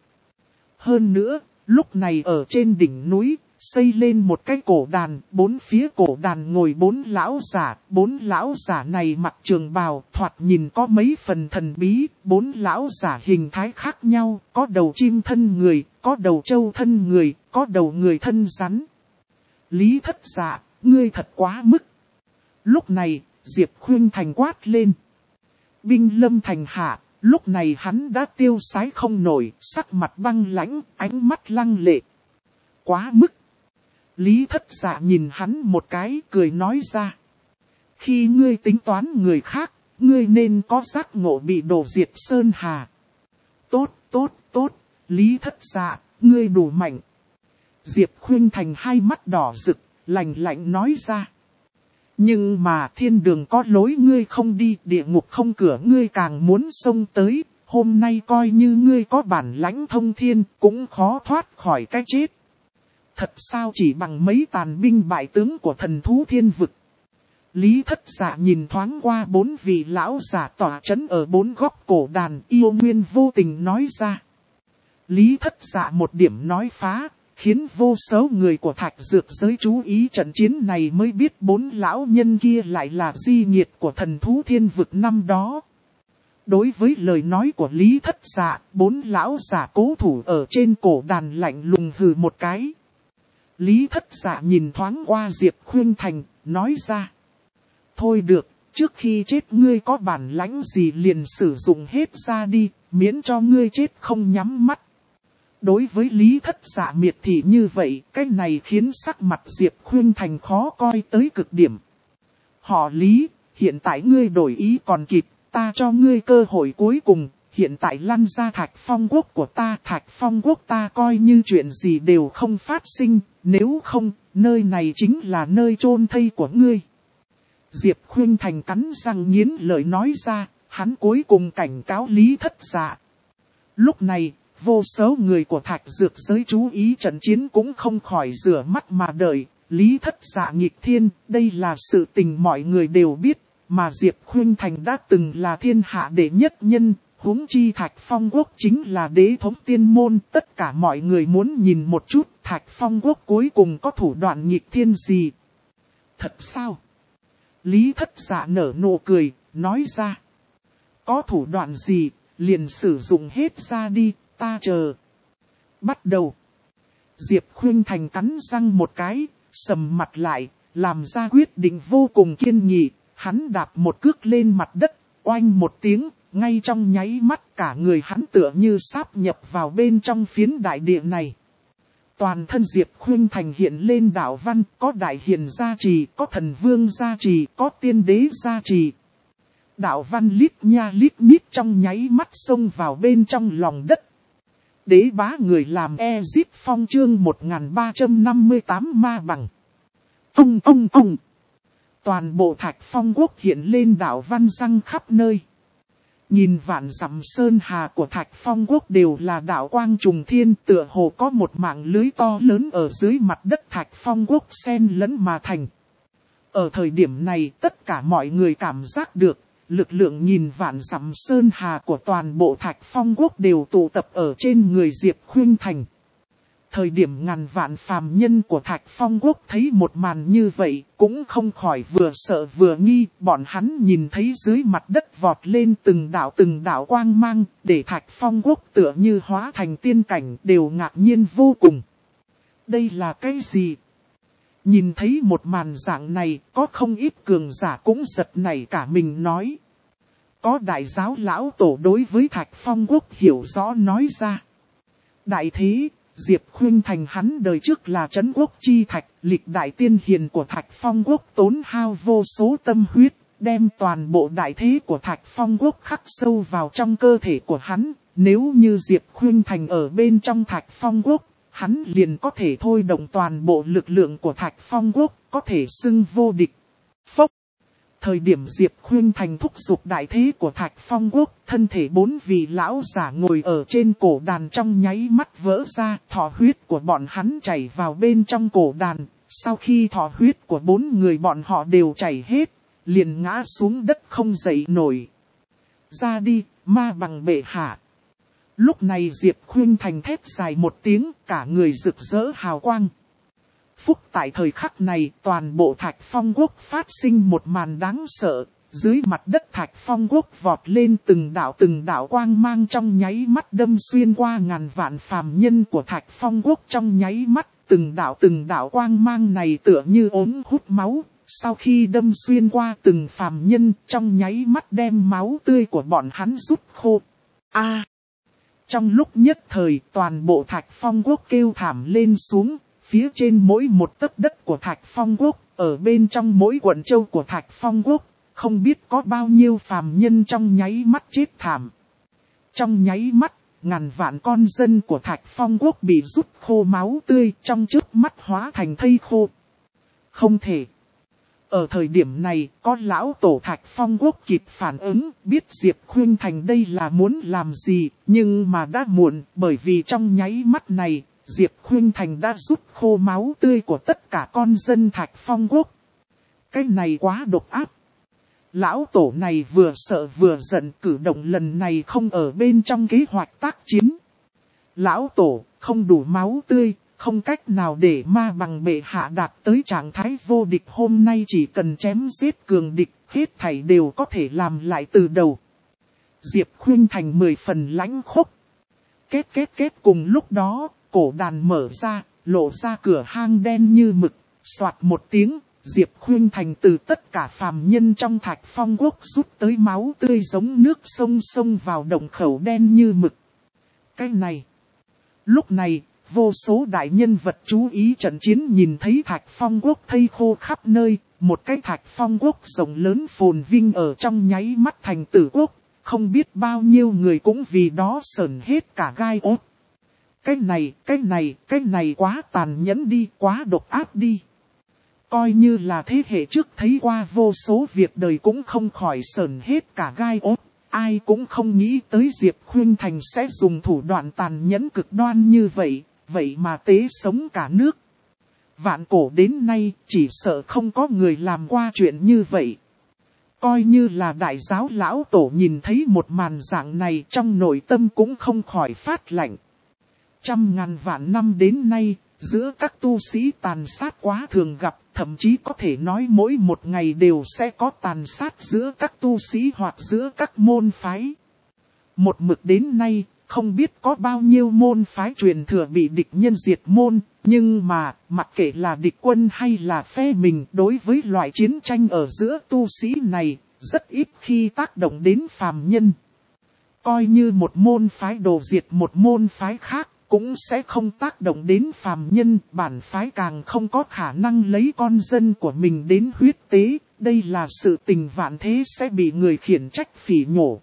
Hơn nữa, lúc này ở trên đỉnh núi, xây lên một cái cổ đàn, bốn phía cổ đàn ngồi bốn lão giả này mặc trường bào, thoạt nhìn có mấy phần thần bí, bốn lão giả hình thái khác nhau, có đầu chim thân người, có đầu trâu thân người, có đầu người thân rắn. Lý Thất Dạ, ngươi thật quá mức. Lúc này, Diệp Khuynh Thành quát lên. binh lâm thành hạ, lúc này hắn đã tiêu sái không nổi, sắc mặt băng lãnh, ánh mắt lăng lệ. Quá mức. Lý Thất Dạ nhìn hắn một cái, cười nói ra. Khi ngươi tính toán người khác, ngươi nên có giác ngộ bị đổ diệt sơn hà. Tốt, tốt, tốt, Lý Thất Dạ, ngươi đủ mạnh. Diệp Khuynh Thành hai mắt đỏ rực, lạnh lạnh nói ra. Nhưng mà thiên đường có lối ngươi không đi, địa ngục không cửa ngươi càng muốn xông tới, hôm nay coi như ngươi có bản lãnh thông thiên, cũng khó thoát khỏi cái chết. Thật sao chỉ bằng mấy tàn binh bại tướng của thần thú thiên vực. Lý Thất Dạ nhìn thoáng qua 4 vị lão giả tỏa trấn ở 4 góc cổ đàn, yêu nguyên vô tình nói ra. Lý Thất Dạ một điểm nói phá, khiến vô số người của Thạch Dược giới chú ý trận chiến này mới biết 4 lão nhân kia lại là di nghiệt của thần thú thiên vực năm đó. Đối với lời nói của Lý Thất Dạ, 4 lão giả cố thủ ở trên cổ đàn lạnh lùng hừ một cái. Lý Thất Dạ nhìn thoáng qua Diệp Khuynh Thành, nói ra. Thôi được, trước khi chết ngươi có bản lãnh gì liền sử dụng hết ra đi, miễn cho ngươi chết không nhắm mắt. Đối với Lý Thất Dạ miệt thị như vậy, cái này khiến sắc mặt Diệp Khuynh Thành khó coi tới cực điểm. Họ Lý, hiện tại ngươi đổi ý còn kịp, ta cho ngươi cơ hội cuối cùng, hiện tại lăn ra Thạch Phong Quốc của ta. Thạch Phong Quốc ta coi như chuyện gì đều không phát sinh, nếu không, nơi này chính là nơi chôn thây của ngươi. Diệp Khuynh Thành cắn răng nghiến lợi nói ra, hắn cuối cùng cảnh cáo Lý Thất Dạ. Lúc này, vô số người của Thạch Dược giới chú ý trận chiến cũng không khỏi rửa mắt mà đợi. Lý Thất Dạ nghịch thiên, đây là sự tình mọi người đều biết, mà Diệp Khuynh Thành đã từng là thiên hạ đệ nhất nhân, huống chi Thạch Phong Quốc chính là đế thống tiên môn. Tất cả mọi người muốn nhìn một chút Thạch Phong Quốc cuối cùng có thủ đoạn nghịch thiên gì. Thật sao? Lý Thất Dạ nở nụ cười, nói ra. Có thủ đoạn gì, liền sử dụng hết ra đi, ta chờ. Bắt đầu. Diệp Khuynh Thành cắn răng một cái, sầm mặt lại, làm ra quyết định vô cùng kiên nghị. Hắn đạp một cước lên mặt đất, oanh một tiếng, ngay trong nháy mắt cả người hắn tựa như sáp nhập vào bên trong phiến đại địa này. Toàn thân Diệp Khuynh Thành hiện lên đạo văn, có đại hiền gia trì, có thần vương gia trì, có tiên đế gia trì. Đạo văn lít nha lít nhít trong nháy mắt xông vào bên trong lòng đất. Đế bá người làm Ezip Phong chương 1358 ma bằng. Ông. Toàn bộ Thạch Phong Quốc hiện lên đạo văn răng khắp nơi. Nhìn vạn dặm sơn hà của Thạch Phong Quốc đều là đạo quang trùng thiên, tựa hồ có một mạng lưới to lớn ở dưới mặt đất Thạch Phong Quốc xen lẫn mà thành. Ở thời điểm này tất cả mọi người cảm giác được, lực lượng nhìn vạn dặm sơn hà của toàn bộ Thạch Phong Quốc đều tụ tập ở trên người Diệp Khuynh Thành. Thời điểm ngàn vạn phàm nhân của Thạch Phong Quốc thấy một màn như vậy, cũng không khỏi vừa sợ vừa nghi. Bọn hắn nhìn thấy dưới mặt đất vọt lên từng đạo quang mang, để Thạch Phong Quốc tựa như hóa thành tiên cảnh, đều ngạc nhiên vô cùng. Đây là cái gì? Nhìn thấy một màn dạng này, có không ít cường giả cũng giật nảy cả mình nói. Có đại giáo lão tổ đối với Thạch Phong Quốc hiểu rõ nói ra. Đại thế, Diệp Khuynh Thành hắn đời trước là trấn quốc chi thạch, lịch đại tiên hiền của Thạch Phong Quốc tốn hao vô số tâm huyết, đem toàn bộ đại thế của Thạch Phong Quốc khắc sâu vào trong cơ thể của hắn. Nếu như Diệp Khuynh Thành ở bên trong Thạch Phong Quốc, hắn liền có thể thôi động toàn bộ lực lượng của Thạch Phong Quốc, có thể xưng vô địch. Phốc. Thời điểm Diệp Khuynh Thành thúc giục đại thế của Thạch Phong Quốc, thân thể 4 vị lão giả ngồi ở trên cổ đàn trong nháy mắt vỡ ra, thọ huyết của bọn hắn chảy vào bên trong cổ đàn. Sau khi thọ huyết của 4 người bọn họ đều chảy hết, liền ngã xuống đất không dậy nổi. Ra đi, ma bằng bệ hạ. Lúc này Diệp Khuynh Thành thét dài một tiếng, cả người rực rỡ hào quang. Phúc tại thời khắc này, toàn bộ Thạch Phong Quốc phát sinh một màn đáng sợ. Dưới mặt đất Thạch Phong Quốc vọt lên từng đạo quang mang trong nháy mắt đâm xuyên qua ngàn vạn phàm nhân của Thạch Phong Quốc trong nháy mắt. Từng đạo quang mang này tựa như ống hút máu, sau khi đâm xuyên qua từng phàm nhân, trong nháy mắt đem máu tươi của bọn hắn rút khô. Trong lúc nhất thời, toàn bộ Thạch Phong quốc kêu thảm lên xuống, phía trên mỗi một tấc đất của Thạch Phong quốc, ở bên trong mỗi quận châu của Thạch Phong quốc, không biết có bao nhiêu phàm nhân trong nháy mắt chết thảm. Trong nháy mắt, ngàn vạn con dân của Thạch Phong quốc bị rút khô máu tươi, trong trước mắt hóa thành thây khô. Không thể. Ở thời điểm này, có lão tổ Thạch Phong quốc kịp phản ứng, biết Diệp Khuynh Thành đây là muốn làm gì, nhưng mà đã muộn, bởi vì trong nháy mắt này, Diệp Khuynh Thành đã rút khô máu tươi của tất cả con dân Thạch Phong quốc. Cái này quá độc ác. Lão tổ này vừa sợ vừa giận, cử động lần này không ở bên trong kế hoạch tác chiến. Lão tổ, không đủ máu tươi, không cách nào để ma bằng bệ hạ đạt tới trạng thái vô địch, hôm nay chỉ cần chém giết cường địch, hết thảy đều có thể làm lại từ đầu. Diệp Khuynh Thành 10 phần lãnh khốc. Kết cùng lúc đó, cổ đàn mở ra, lộ ra cửa hang đen như mực, soạt một tiếng. Diệp Khuynh Thành từ tất cả phàm nhân trong Thạch Phong quốc rút tới máu tươi giống nước sông sông vào động khẩu đen như mực. Cái này. Lúc này, vô số đại nhân vật chú ý trận chiến nhìn thấy Thạch Phong quốc thây khô khắp nơi, một cái Thạch Phong quốc rộng lớn phồn vinh ở trong nháy mắt thành tử quốc, không biết bao nhiêu người cũng vì đó sởn hết cả gai ốt. Cái này quá tàn nhẫn đi, quá độc ác đi. Coi như là thế hệ trước thấy qua vô số việc đời cũng không khỏi sởn hết cả gai ốt. Ai cũng không nghĩ tới Diệp Khuynh Thành sẽ dùng thủ đoạn tàn nhẫn cực đoan như vậy, vậy mà tế sống cả nước. Vạn cổ đến nay chỉ sợ không có người làm qua chuyện như vậy. Coi như là đại giáo lão tổ nhìn thấy một màn dạng này trong nội tâm cũng không khỏi phát lạnh. Trăm ngàn vạn năm đến nay, giữa các tu sĩ tàn sát quá thường gặp, thậm chí có thể nói mỗi một ngày đều sẽ có tàn sát giữa các tu sĩ hoặc giữa các môn phái. Một mực đến nay, không biết có bao nhiêu môn phái truyền thừa bị địch nhân diệt môn, nhưng mà, mặc kệ là địch quân hay là phe mình, đối với loại chiến tranh ở giữa tu sĩ này, rất ít khi tác động đến phàm nhân. Coi như một môn phái đổ diệt một môn phái khác, cũng sẽ không tác động đến phàm nhân, bản phái càng không có khả năng lấy con dân của mình đến huyết tế, đây là sự tình vạn thế sẽ bị người khiển trách phỉ nhổ.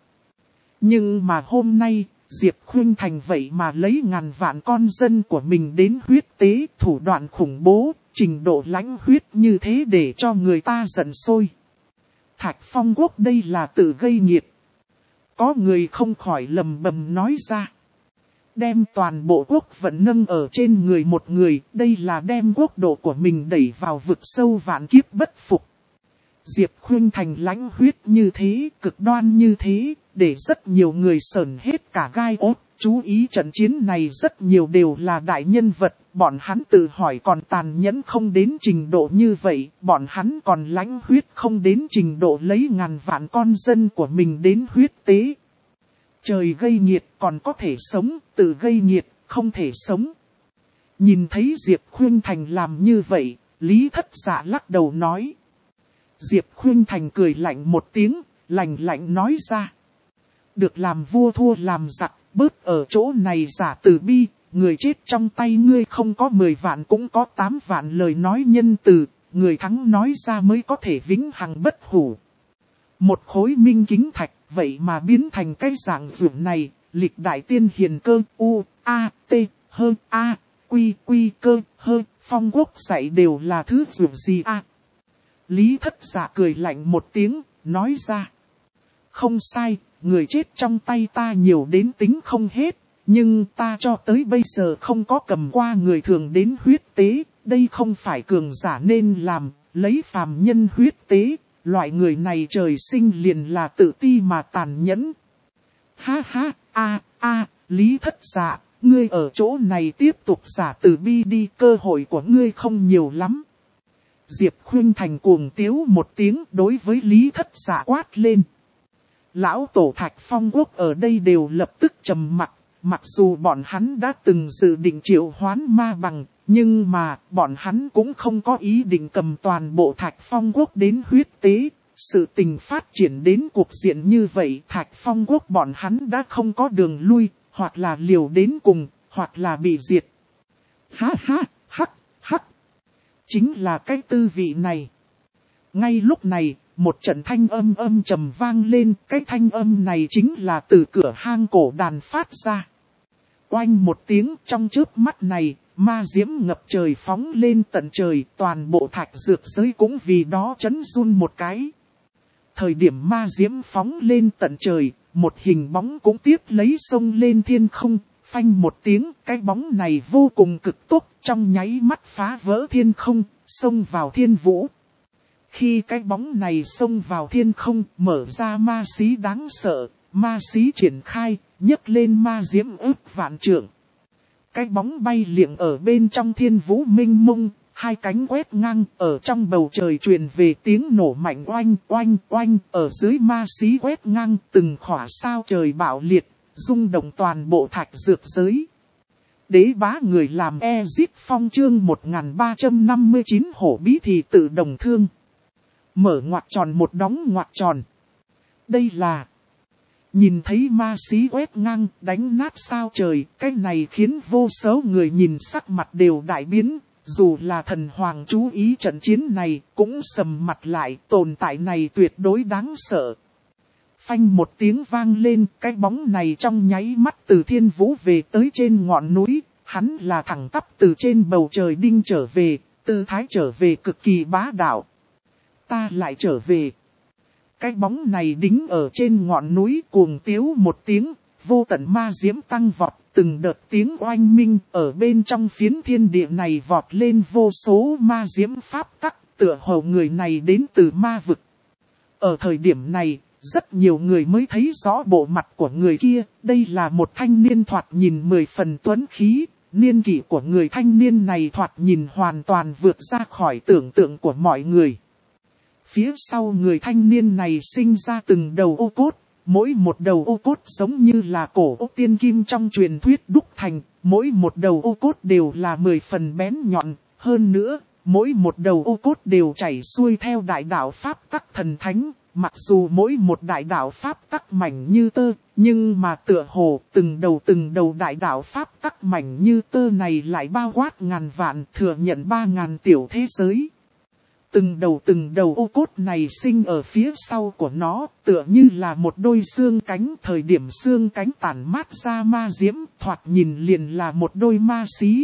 Nhưng mà hôm nay, Diệp Khuynh Thành vậy mà lấy ngàn vạn con dân của mình đến huyết tế, thủ đoạn khủng bố, trình độ lãnh huyết như thế để cho người ta giận sôi. Thạch Phong quốc đây là tự gây nghiệt. Có người không khỏi lầm bầm nói ra. Đem toàn bộ quốc vận nâng ở trên người một người, đây là đem quốc độ của mình đẩy vào vực sâu vạn kiếp bất phục. Diệp Khuynh Thành lãnh huyết như thế, cực đoan như thế, để rất nhiều người sởn hết cả gai ốt. Chú ý trận chiến này rất nhiều đều là đại nhân vật, bọn hắn tự hỏi còn tàn nhẫn không đến trình độ như vậy, bọn hắn còn lãnh huyết không đến trình độ lấy ngàn vạn con dân của mình đến huyết tế. Trời gây nghiệt còn có thể sống, tự gây nghiệt không thể sống. Nhìn thấy Diệp Khuynh Thành làm như vậy, Lý Thất Dạ lắc đầu nói. Diệp Khuynh Thành cười lạnh một tiếng, lạnh lạnh nói ra. Được làm vua thua làm giặc, bớt ở chỗ này giả từ bi, người chết trong tay ngươi không có 10 vạn cũng có 8 vạn lời nói nhân từ, người thắng nói ra mới có thể vĩnh hằng bất hủ. Một khối minh kính thạch, vậy mà biến thành cái dạng ruộng này, lịch đại tiên hiền cơ, u, a, t, hơ, a, quy, quy cơ, hơ, Phong quốc dạy đều là thứ ruộng gì a? Lý Thất Dạ cười lạnh một tiếng, nói ra. Không sai, người chết trong tay ta nhiều đến tính không hết, nhưng ta cho tới bây giờ không có cầm qua người thường đến huyết tế, đây không phải cường giả nên làm, lấy phàm nhân huyết tế, loại người này trời sinh liền là tự ti mà tàn nhẫn. Ha ha, Lý Thất Dạ, ngươi ở chỗ này tiếp tục giả từ bi đi, cơ hội của ngươi không nhiều lắm. Diệp Khuynh Thành cuồng tiếu một tiếng đối với Lý Thất Dạ quát lên. Lão tổ Thạch Phong quốc ở đây đều lập tức trầm mặc, mặc dù bọn hắn đã từng dự định triệu hoán ma bằng, Nhưng mà, bọn hắn cũng không có ý định cầm toàn bộ Thạch Phong Quốc đến huyết tế. Sự tình phát triển đến cuộc diện như vậy, Thạch Phong Quốc bọn hắn đã không có đường lui, hoặc là liều đến cùng, hoặc là bị diệt. Ha ha, hắc, hắc. Chính là cái tư vị này. Ngay lúc này, một trận thanh âm trầm vang lên, cái thanh âm này chính là từ cửa hang cổ đàn phát ra. Oanh một tiếng, trong chớp mắt này, ma diễm ngập trời phóng lên tận trời, toàn bộ thạch dược giới cũng vì đó chấn run một cái. Thời điểm ma diễm phóng lên tận trời, một hình bóng cũng tiếp lấy sông lên thiên không, phanh một tiếng, cái bóng này vô cùng cực tốc, trong nháy mắt phá vỡ thiên không, xông vào thiên vũ. Khi cái bóng này xông vào thiên không, mở ra ma xí đáng sợ, ma xí triển khai, nhấc lên ma diễm ức vạn trượng. Cái bóng bay liệng ở bên trong thiên vũ minh mông, hai cánh quét ngang, ở trong bầu trời truyền về tiếng nổ mạnh oanh oanh oanh, ở dưới ma xí quét ngang, từng khỏa sao trời bạo liệt, rung động toàn bộ thạch dược giới. Đế bá người làm Ezic Phong chương 1359 hổ bí thì tự đồng thương. Mở ngoặc tròn một đóng ngoặc tròn. Đây là... Nhìn thấy ma xí quét ngang, đánh nát sao trời, cái này khiến vô số người nhìn sắc mặt đều đại biến. Dù là thần hoàng chú ý trận chiến này, cũng sầm mặt lại, tồn tại này tuyệt đối đáng sợ. Phanh một tiếng vang lên, cái bóng này trong nháy mắt từ thiên vũ về tới trên ngọn núi, hắn là thẳng tắp từ trên bầu trời đinh trở về, tư thái trở về cực kỳ bá đạo. Ta lại trở về. Cái bóng này đính ở trên ngọn núi cuồng tiếu một tiếng, vô tận ma diễm tăng vọt, từng đợt tiếng oanh minh ở bên trong phiến thiên địa này vọt lên vô số ma diễm pháp tắc, tựa hồ người này đến từ ma vực. Ở thời điểm này, rất nhiều người mới thấy rõ bộ mặt của người kia, đây là một thanh niên thoạt nhìn 10 phần tuấn khí, niên kỷ của người thanh niên này thoạt nhìn hoàn toàn vượt ra khỏi tưởng tượng của mọi người. Phía sau người thanh niên này sinh ra từng đầu ô cốt, mỗi một đầu ô cốt giống như là cổ ô tiên kim trong truyền thuyết đúc thành, mỗi một đầu ô cốt đều là 10 phần bén nhọn, hơn nữa, mỗi một đầu ô cốt đều chảy xuôi theo đại đạo pháp tắc thần thánh, mặc dù mỗi một đại đạo pháp tắc mảnh như tơ, nhưng mà tựa hồ từng đầu đại đạo pháp tắc mảnh như tơ này lại bao quát ngàn vạn, thừa nhận 3000 tiểu thế giới. Từng đầu ô cốt này sinh ở phía sau của nó, tựa như là một đôi xương cánh, thời điểm xương cánh tản mát ra ma diễm, thoạt nhìn liền là một đôi ma xí.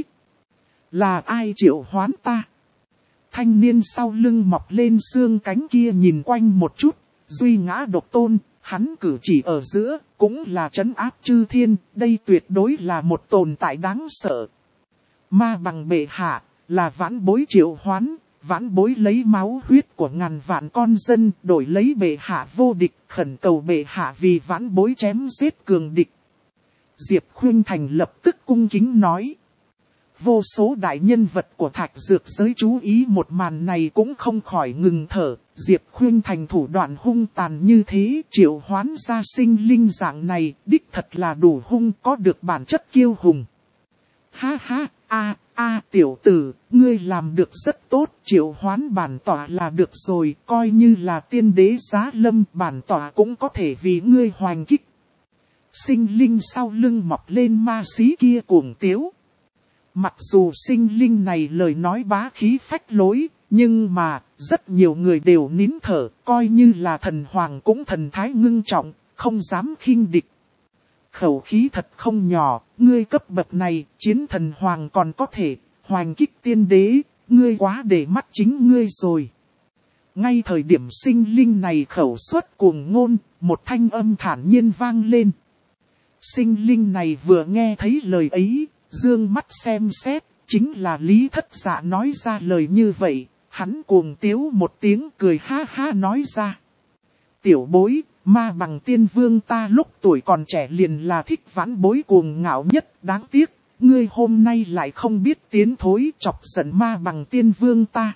Là ai triệu hoán ta? Thanh niên sau lưng mọc lên xương cánh kia nhìn quanh một chút, duy ngã độc tôn, hắn cử chỉ ở giữa, cũng là trấn áp chư thiên, đây tuyệt đối là một tồn tại đáng sợ. Ma bằng bệ hạ, là vãn bối triệu hoán. Vãn bối lấy máu huyết của ngàn vạn con dân đổi lấy bệ hạ vô địch, khẩn cầu bệ hạ vì vãn bối chém giết cường địch. Diệp Khuynh Thành lập tức cung kính nói. Vô số đại nhân vật của thạch dược giới chú ý một màn này cũng không khỏi ngừng thở. Diệp Khuynh Thành thủ đoạn hung tàn như thế, triệu hoán ra sinh linh dạng này, đích thật là đủ hung, có được bản chất kiêu hùng. Ha ha, tiểu tử, ngươi làm được rất tốt, triệu hoán bản tỏa là được rồi, coi như là tiên đế giá lâm, bản tỏa cũng có thể vì ngươi hoành kích. Sinh linh sau lưng mọc lên ma xí kia cuồng tiếu. Mặc dù sinh linh này lời nói bá khí phách lối, nhưng mà, rất nhiều người đều nín thở, coi như là thần hoàng cũng thần thái ngưng trọng, không dám khinh địch. Khẩu khí thật không nhỏ, ngươi cấp bậc này, chiến thần hoàng còn có thể, hoành kích tiên đế, ngươi quá để mắt chính ngươi rồi. Ngay thời điểm sinh linh này khẩu xuất cuồng ngôn, một thanh âm thản nhiên vang lên. Sinh linh này vừa nghe thấy lời ấy, dương mắt xem xét, chính là Lý Thất Dạ nói ra lời như vậy, hắn cuồng tiếu một tiếng cười ha ha nói ra. Tiểu bối, ma bằng tiên vương ta lúc tuổi còn trẻ liền là thích vãn bối cuồng ngạo nhất, đáng tiếc, ngươi hôm nay lại không biết tiến thối chọc giận ma bằng tiên vương ta.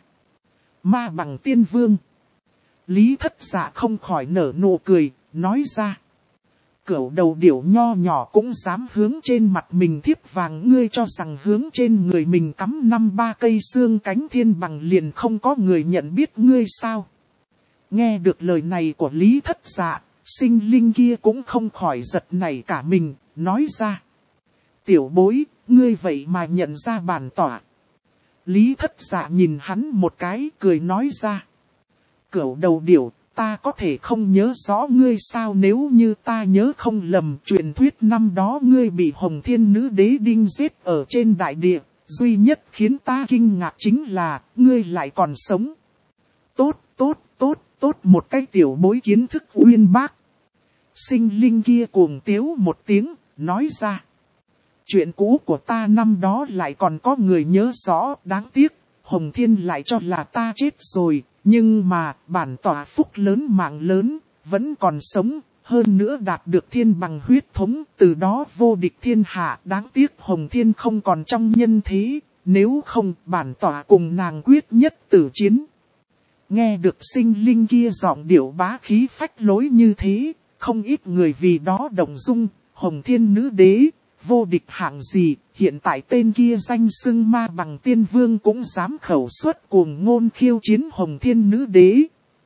Ma bằng tiên vương. Lý Thất Dạ không khỏi nở nụ cười, nói ra. Cửu đầu điểu nho nhỏ cũng dám hướng trên mặt mình thiếp vàng, ngươi cho rằng hướng trên người mình cắm 5-3 cây xương cánh thiên bằng liền không có người nhận biết ngươi sao? Nghe được lời này của Lý Thất Dạ, sinh linh kia cũng không khỏi giật nảy cả mình, nói ra. Tiểu bối, ngươi vậy mà nhận ra bản tỏa. Lý Thất Dạ nhìn hắn một cái, cười nói ra. Cửu đầu điểu, ta có thể không nhớ rõ ngươi sao? Nếu như ta nhớ không lầm, truyền thuyết năm đó ngươi bị Hồng Thiên Nữ Đế đinh giết ở trên đại địa. Duy nhất khiến ta kinh ngạc chính là, ngươi lại còn sống. Tốt, một cái tiểu bối kiến thức uyên bác. Sinh linh kia cuồng tiếu một tiếng, nói ra. Chuyện cũ của ta năm đó lại còn có người nhớ rõ, đáng tiếc, Hồng Thiên lại cho là ta chết rồi, nhưng mà, bản tỏa phúc lớn mạng lớn, vẫn còn sống, hơn nữa đạt được thiên bằng huyết thống, từ đó vô địch thiên hạ, đáng tiếc Hồng Thiên không còn trong nhân thế, nếu không, bản tỏa cùng nàng quyết nhất tử chiến. Nghe được sinh linh kia giọng điệu bá khí phách lối như thế, không ít người vì đó động dung, Hồng Thiên Nữ Đế, vô địch hạng gì, hiện tại tên kia danh xưng ma bằng tiên vương cũng dám khẩu xuất cuồng ngôn khiêu chiến Hồng Thiên Nữ Đế.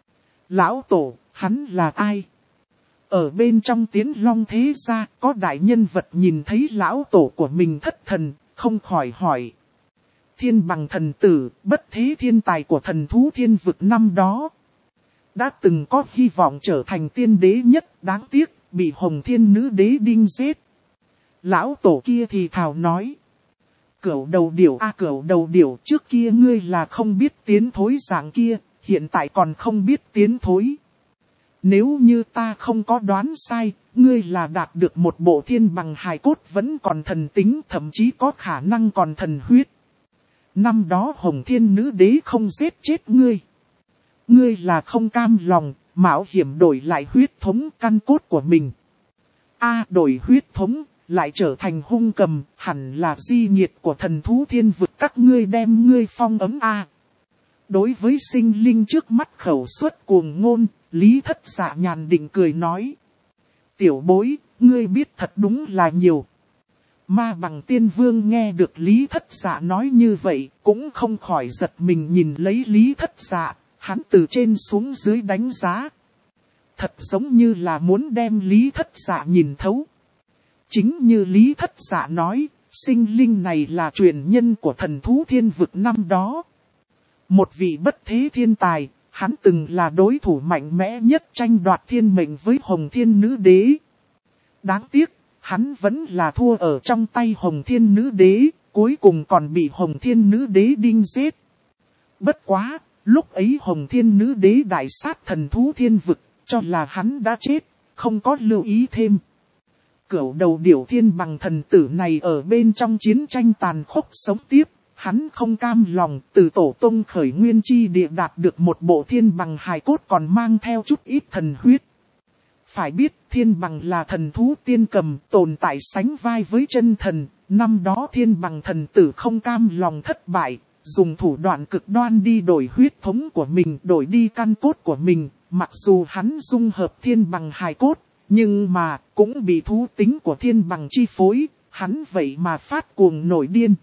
Lão Tổ, hắn là ai? Ở bên trong Tiến Long thế gia, có đại nhân vật nhìn thấy lão tổ của mình thất thần, không khỏi hỏi. Thiên bằng thần tử, bất thế thiên tài của thần thú thiên vực năm đó. Đã từng có hy vọng trở thành tiên đế nhất, đáng tiếc, bị Hồng Thiên Nữ Đế đinh giết. Lão tổ kia thì thào nói. Cửu đầu điểu cửu đầu điểu, trước kia ngươi là không biết tiến thối dạng kia, hiện tại còn không biết tiến thối. Nếu như ta không có đoán sai, ngươi là đạt được một bộ thiên bằng hài cốt vẫn còn thần tính, thậm chí có khả năng còn thần huyết. Năm đó Hồng Thiên Nữ Đế không giết chết ngươi. Ngươi là không cam lòng, mạo hiểm đổi lại huyết thống căn cốt của mình. Đổi huyết thống, lại trở thành hung cầm, hẳn là di nghiệt của thần thú thiên vực, các ngươi đem ngươi phong ấm Đối với sinh linh trước mắt khẩu xuất cuồng ngôn, Lý Thất Dạ nhàn định cười nói. Tiểu bối, ngươi biết thật đúng là nhiều. Ma bằng tiên vương nghe được Lý Thất Dạ nói như vậy, cũng không khỏi giật mình nhìn lấy Lý Thất Dạ, hắn từ trên xuống dưới đánh giá. Thật giống như là muốn đem Lý Thất Dạ nhìn thấu. Chính như Lý Thất Dạ nói, sinh linh này là truyền nhân của thần thú thiên vực năm đó. Một vị bất thế thiên tài, hắn từng là đối thủ mạnh mẽ nhất tranh đoạt thiên mệnh với Hồng Thiên Nữ Đế. Đáng tiếc, hắn vẫn là thua ở trong tay Hồng Thiên Nữ Đế, cuối cùng còn bị Hồng Thiên Nữ Đế đinh giết. Bất quá, lúc ấy Hồng Thiên Nữ Đế đại sát thần thú thiên vực, cho là hắn đã chết, không có lưu ý thêm. Cửu đầu điểu thiên bằng thần tử này ở bên trong chiến tranh tàn khốc sống tiếp, hắn không cam lòng, từ tổ tông khởi nguyên chi địa đạt được một bộ thiên bằng hài cốt còn mang theo chút ít thần huyết. Phải biết thiên bằng là thần thú tiên cầm, tồn tại sánh vai với chân thần, năm đó thiên bằng thần tử không cam lòng thất bại, dùng thủ đoạn cực đoan đi đổi huyết thống của mình, đổi đi căn cốt của mình, mặc dù hắn dung hợp thiên bằng hài cốt, nhưng mà cũng bị thú tính của thiên bằng chi phối, hắn vậy mà phát cuồng nổi điên.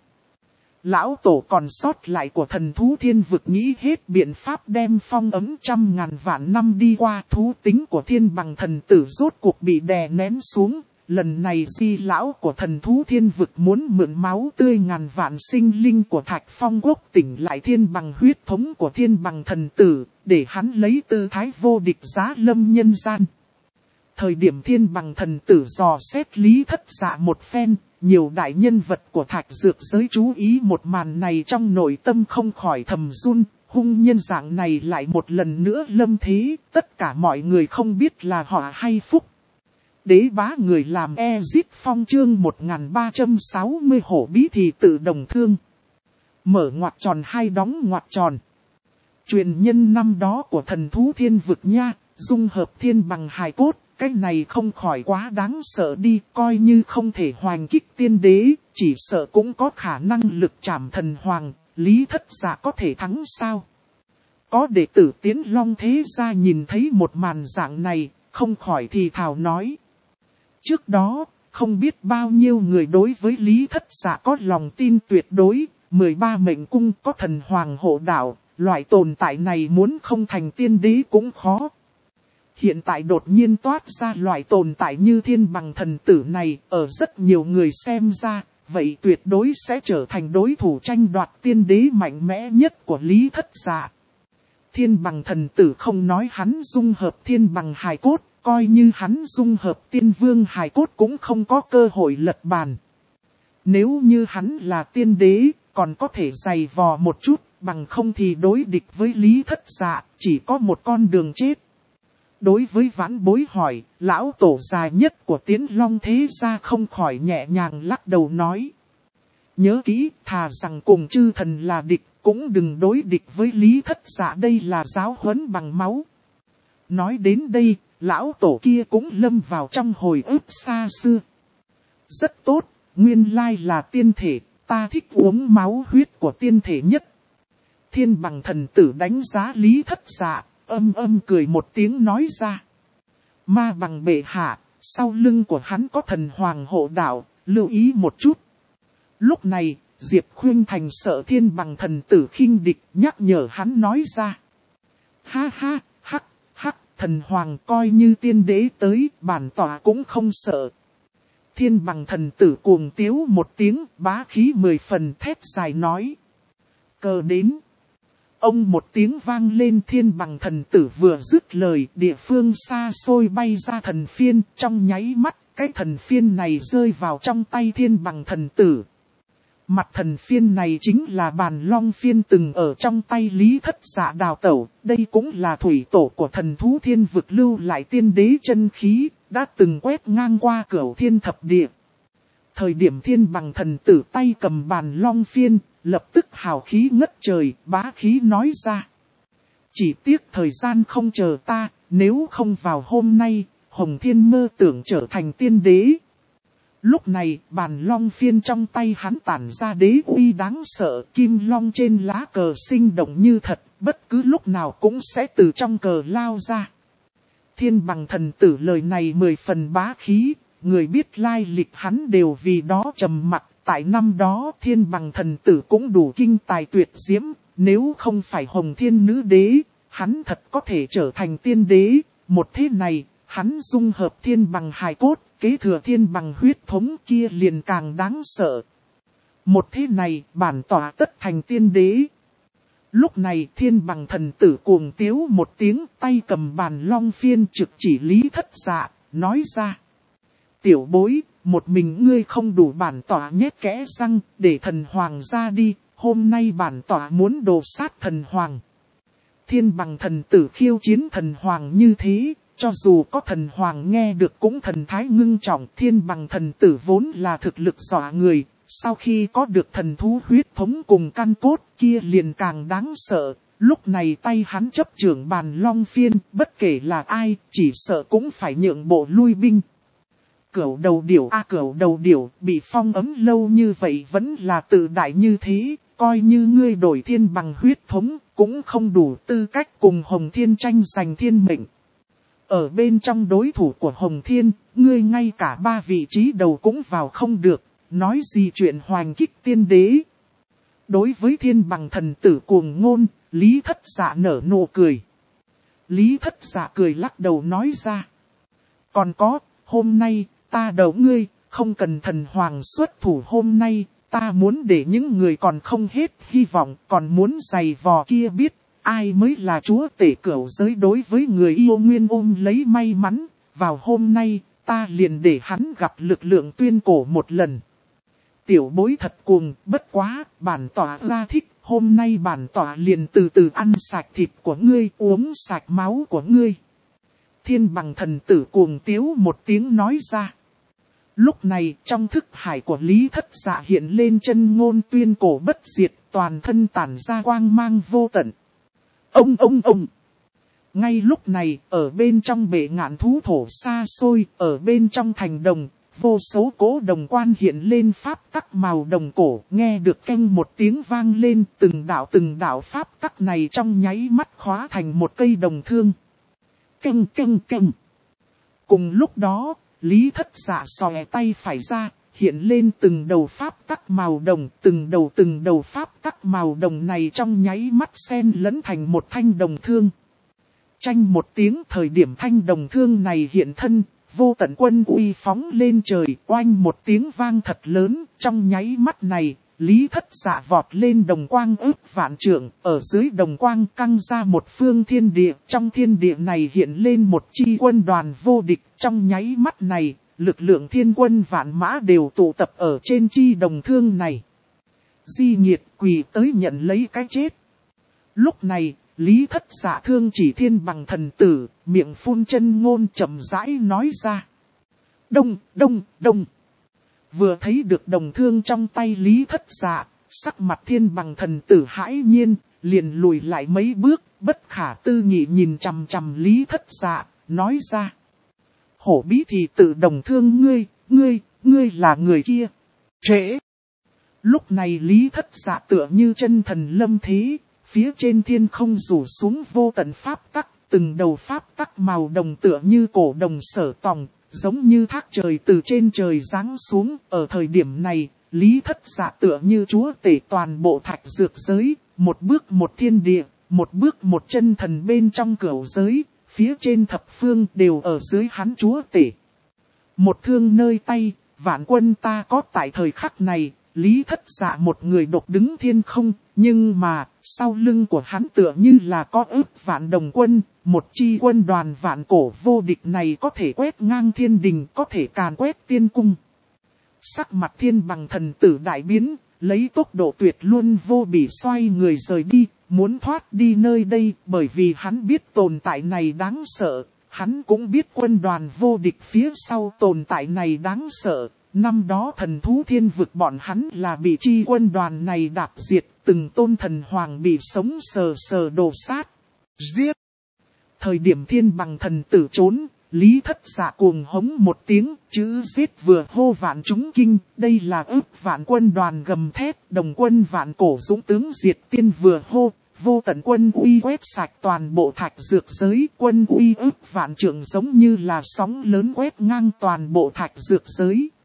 Lão tổ còn sót lại của thần thú thiên vực nghĩ hết biện pháp đem phong ấm 100.000 vạn năm đi qua, thú tính của thiên bằng thần tử rốt cuộc bị đè nén xuống. Lần này di lão của thần thú thiên vực muốn mượn máu tươi ngàn vạn sinh linh của Thạch Phong Quốc tỉnh lại thiên bằng huyết thống của thiên bằng thần tử, để hắn lấy tư thái vô địch giá lâm nhân gian. Thời điểm thiên bằng thần tử dò xét Lý Thất Dạ một phen, nhiều đại nhân vật của Thạch Dược giới chú ý một màn này trong nội tâm không khỏi thầm run, hung nhân dạng này lại một lần nữa lâm thế, tất cả mọi người không biết là họ hay phúc. Đế bá người làm Ezit Phong chương 1360 hổ bí thì tự đồng thương. Mở ngoặc tròn hay đóng ngoặc tròn. Truyền nhân năm đó của thần thú thiên vực nha, dung hợp thiên bằng hài cốt. Cái này không khỏi quá đáng sợ đi, coi như không thể hoành kích tiên đế, chỉ sợ cũng có khả năng lực trảm thần hoàng, Lý Thất Dạ có thể thắng sao? Có đệ tử Tiến Long thế gia nhìn thấy một màn dạng này, không khỏi thì thào nói. Trước đó, không biết bao nhiêu người đối với Lý Thất Dạ có lòng tin tuyệt đối, 13 mệnh cung có thần hoàng hộ đạo, loại tồn tại này muốn không thành tiên đế cũng khó. Hiện tại đột nhiên toát ra loại tồn tại như thiên bằng thần tử này, ở rất nhiều người xem ra, vậy tuyệt đối sẽ trở thành đối thủ tranh đoạt tiên đế mạnh mẽ nhất của Lý Thất Dạ. Thiên bằng thần tử không nói hắn dung hợp thiên bằng hài cốt, coi như hắn dung hợp tiên vương hài cốt cũng không có cơ hội lật bàn. Nếu như hắn là tiên đế, còn có thể giày vò một chút, bằng không thì đối địch với Lý Thất Dạ, chỉ có một con đường chết. Đối với vãn bối hỏi, lão tổ dài nhất của Tiến Long thế gia không khỏi nhẹ nhàng lắc đầu nói. Nhớ kỹ, thà rằng cùng chư thần là địch, cũng đừng đối địch với Lý Thất Dạ, đây là giáo huấn bằng máu. Nói đến đây, lão tổ kia cũng lâm vào trong hồi ức xa xưa. Rất tốt, nguyên lai là tiên thể, ta thích uống máu huyết của tiên thể nhất. Thiên bằng thần tử đánh giá Lý Thất Dạ, âm cười một tiếng nói ra. Ma bằng bệ hạ, sau lưng của hắn có thần hoàng hộ đạo, lưu ý một chút. Lúc này, Diệp Khuynh Thành sợ thiên bằng thần tử khinh địch, nhắc nhở hắn nói ra. Ha ha, hắc, thần hoàng coi như tiên đế tới, bản tọa cũng không sợ. Thiên bằng thần tử cuồng tiếu một tiếng, bá khí 10 phần thét dài nói. Cờ đến. Ông một tiếng vang lên, thiên bằng thần tử vừa dứt lời, địa phương xa xôi bay ra thần phiên, trong nháy mắt, cái thần phiên này rơi vào trong tay thiên bằng thần tử. Mặt thần phiên này chính là bàn long phiên từng ở trong tay Lý Thất Dạ đào tẩu, đây cũng là thủy tổ của thần thú thiên vực lưu lại tiên đế chân khí, đã từng quét ngang qua cửu thiên thập địa. Thời điểm thiên bằng thần tử tay cầm bàn long phiên, lập tức hào khí ngất trời, bá khí nói ra. Chỉ tiếc thời gian không chờ ta, nếu không vào hôm nay, Hồng Thiên mơ tưởng trở thành tiên đế. Lúc này, bàn long phiên trong tay hắn tản ra đế uy đáng sợ, kim long trên lá cờ sinh động như thật, bất cứ lúc nào cũng sẽ từ trong cờ lao ra. Thiên bằng thần tử lời này 10 phần bá khí, người biết lai lịch hắn đều vì đó trầm mặc. Tại năm đó thiên bằng thần tử cũng đủ kinh tài tuyệt diễm, nếu không phải Hồng Thiên nữ đế, hắn thật có thể trở thành tiên đế. Một thế này, hắn dung hợp thiên bằng hài cốt, kế thừa thiên bằng huyết thống kia liền càng đáng sợ. Một thế này, bản tỏa tất thành tiên đế. Lúc này thiên bằng thần tử cuồng tiếu một tiếng, tay cầm bàn long phiên trực chỉ Lý Thất Dạ, nói ra. Tiểu bối, một mình ngươi không đủ, bản tỏa nhét kẽ răng, để thần hoàng ra đi, hôm nay bản tỏa muốn đồ sát thần hoàng. Thiên bằng thần tử khiêu chiến thần hoàng như thế, cho dù có thần hoàng nghe được cũng thần thái ngưng trọng. Thiên bằng thần tử vốn là thực lực dọa người, sau khi có được thần thú huyết thống cùng căn cốt kia liền càng đáng sợ. Lúc này tay hắn chấp trưởng bàn long phiên, bất kể là ai, chỉ sợ cũng phải nhượng bộ lui binh. Cửu đầu điểu cửu đầu điểu, bị phong ấm lâu như vậy vẫn là tự đại như thế, coi như ngươi đổi thiên bằng huyết thống, cũng không đủ tư cách cùng Hồng Thiên tranh giành thiên mệnh. Ở bên trong đối thủ của Hồng Thiên, ngươi ngay cả 3 vị trí đầu cũng vào không được, nói gì chuyện hoành kích tiên đế. Đối với thiên bằng thần tử cuồng ngôn, Lý Thất Dạ nở nụ cười. Lý Thất Dạ cười lắc đầu nói ra. Còn có, hôm nay, ta đấu ngươi, không cần thần hoàng xuất thủ hôm nay, ta muốn để những người còn không hết hy vọng, còn muốn giày vò kia biết, ai mới là chúa tể cửu giới. Đối với người yêu nguyên ôm lấy may mắn, vào hôm nay, ta liền để hắn gặp lực lượng tuyên cổ một lần. Tiểu bối thật cuồng, bất quá, bản tỏa ra thích, hôm nay bản tỏa liền từ từ ăn sạch thịt của ngươi, uống sạch máu của ngươi. Thiên bằng thần tử cuồng tiếu một tiếng nói ra. Lúc này, trong thức hải của Lý Thất Dạ hiện lên chân ngôn tuyên cổ bất diệt, toàn thân tản ra quang mang vô tận. Ông. Ngay lúc này, ở bên trong bể ngạn thú thổ xa xôi, ở bên trong thành đồng, vô số cố đồng quan hiện lên pháp tắc màu đồng cổ, nghe được keng một tiếng vang lên, từng đạo pháp tắc này trong nháy mắt hóa thành một cây đồng thương. Keng. Cùng lúc đó, Lý Thất Dạ xòe tay phải ra, hiện lên từng đầu pháp tắc màu đồng, từng đầu pháp tắc màu đồng này trong nháy mắt xen lẫn thành một thanh đồng thương. Chanh một tiếng, thời điểm thanh đồng thương này hiện thân, vô tận quân uy phóng lên trời, oanh một tiếng vang thật lớn, trong nháy mắt này, Lý Thất Dạ vọt lên đồng quang ước vạn trượng, ở dưới đồng quang căng ra một phương thiên địa, trong thiên địa này hiện lên một chi quân đoàn vô địch, trong nháy mắt này, lực lượng thiên quân vạn mã đều tụ tập ở trên chi đồng thương này. Di Nhiệt quỳ tới nhận lấy cái chết. Lúc này, Lý Thất Dạ thương chỉ thiên bằng thần tử, miệng phun chân ngôn chậm rãi nói ra. Đông, đông, đông. Vừa thấy được đồng thương trong tay Lý Thất Dạ, sắc mặt thiên bằng thần tử hãi nhiên, liền lùi lại mấy bước, bất khả tư nghị nhìn chằm chằm Lý Thất Dạ, nói ra. Hổ bí thì tự đồng thương ngươi là người kia. Trễ. Lúc này Lý Thất Dạ tựa như chân thần lâm thế, phía trên thiên không rủ xuống vô tận pháp tắc, từng đầu pháp tắc màu đồng tựa như cổ đồng sở tòng, giống như thác trời từ trên trời giáng xuống. Ở thời điểm này, Lý Thất Dạ tựa như chúa tể toàn bộ thạch dược giới, một bước một thiên địa, một bước một chân thần bên trong cửu giới, phía trên thập phương đều ở dưới hắn chúa tể. Một thương nơi tay, vạn quân ta có tại thời khắc này, Lý Thất Dạ một người độc đứng thiên không, nhưng mà, sau lưng của hắn tựa như là có ước vạn đồng quân, một chi quân đoàn vạn cổ vô địch này có thể quét ngang thiên đình, có thể càn quét tiên cung. Sắc mặt thiên bằng thần tử đại biến, lấy tốc độ tuyệt luân vô bỉ xoay người rời đi, muốn thoát đi nơi đây, bởi vì hắn biết tồn tại này đáng sợ, hắn cũng biết quân đoàn vô địch phía sau tồn tại này đáng sợ. Năm đó thần thú thiên vực bọn hắn là bị chi quân đoàn này đạp diệt, từng tôn thần hoàng bị sống sờ sờ đổ sát, giết. Thời điểm thiên bằng thần tử trốn, Lý Thất Dạ cuồng hống một tiếng, chữ giết vừa hô vạn chúng kinh, đây là ước vạn quân đoàn gầm thét, đồng quân vạn cổ dũng tướng diệt tiên vừa hô, vô tận quân uy quét sạch toàn bộ thạch dược giới, quân uy ước vạn trượng giống như là sóng lớn quét ngang toàn bộ thạch dược giới.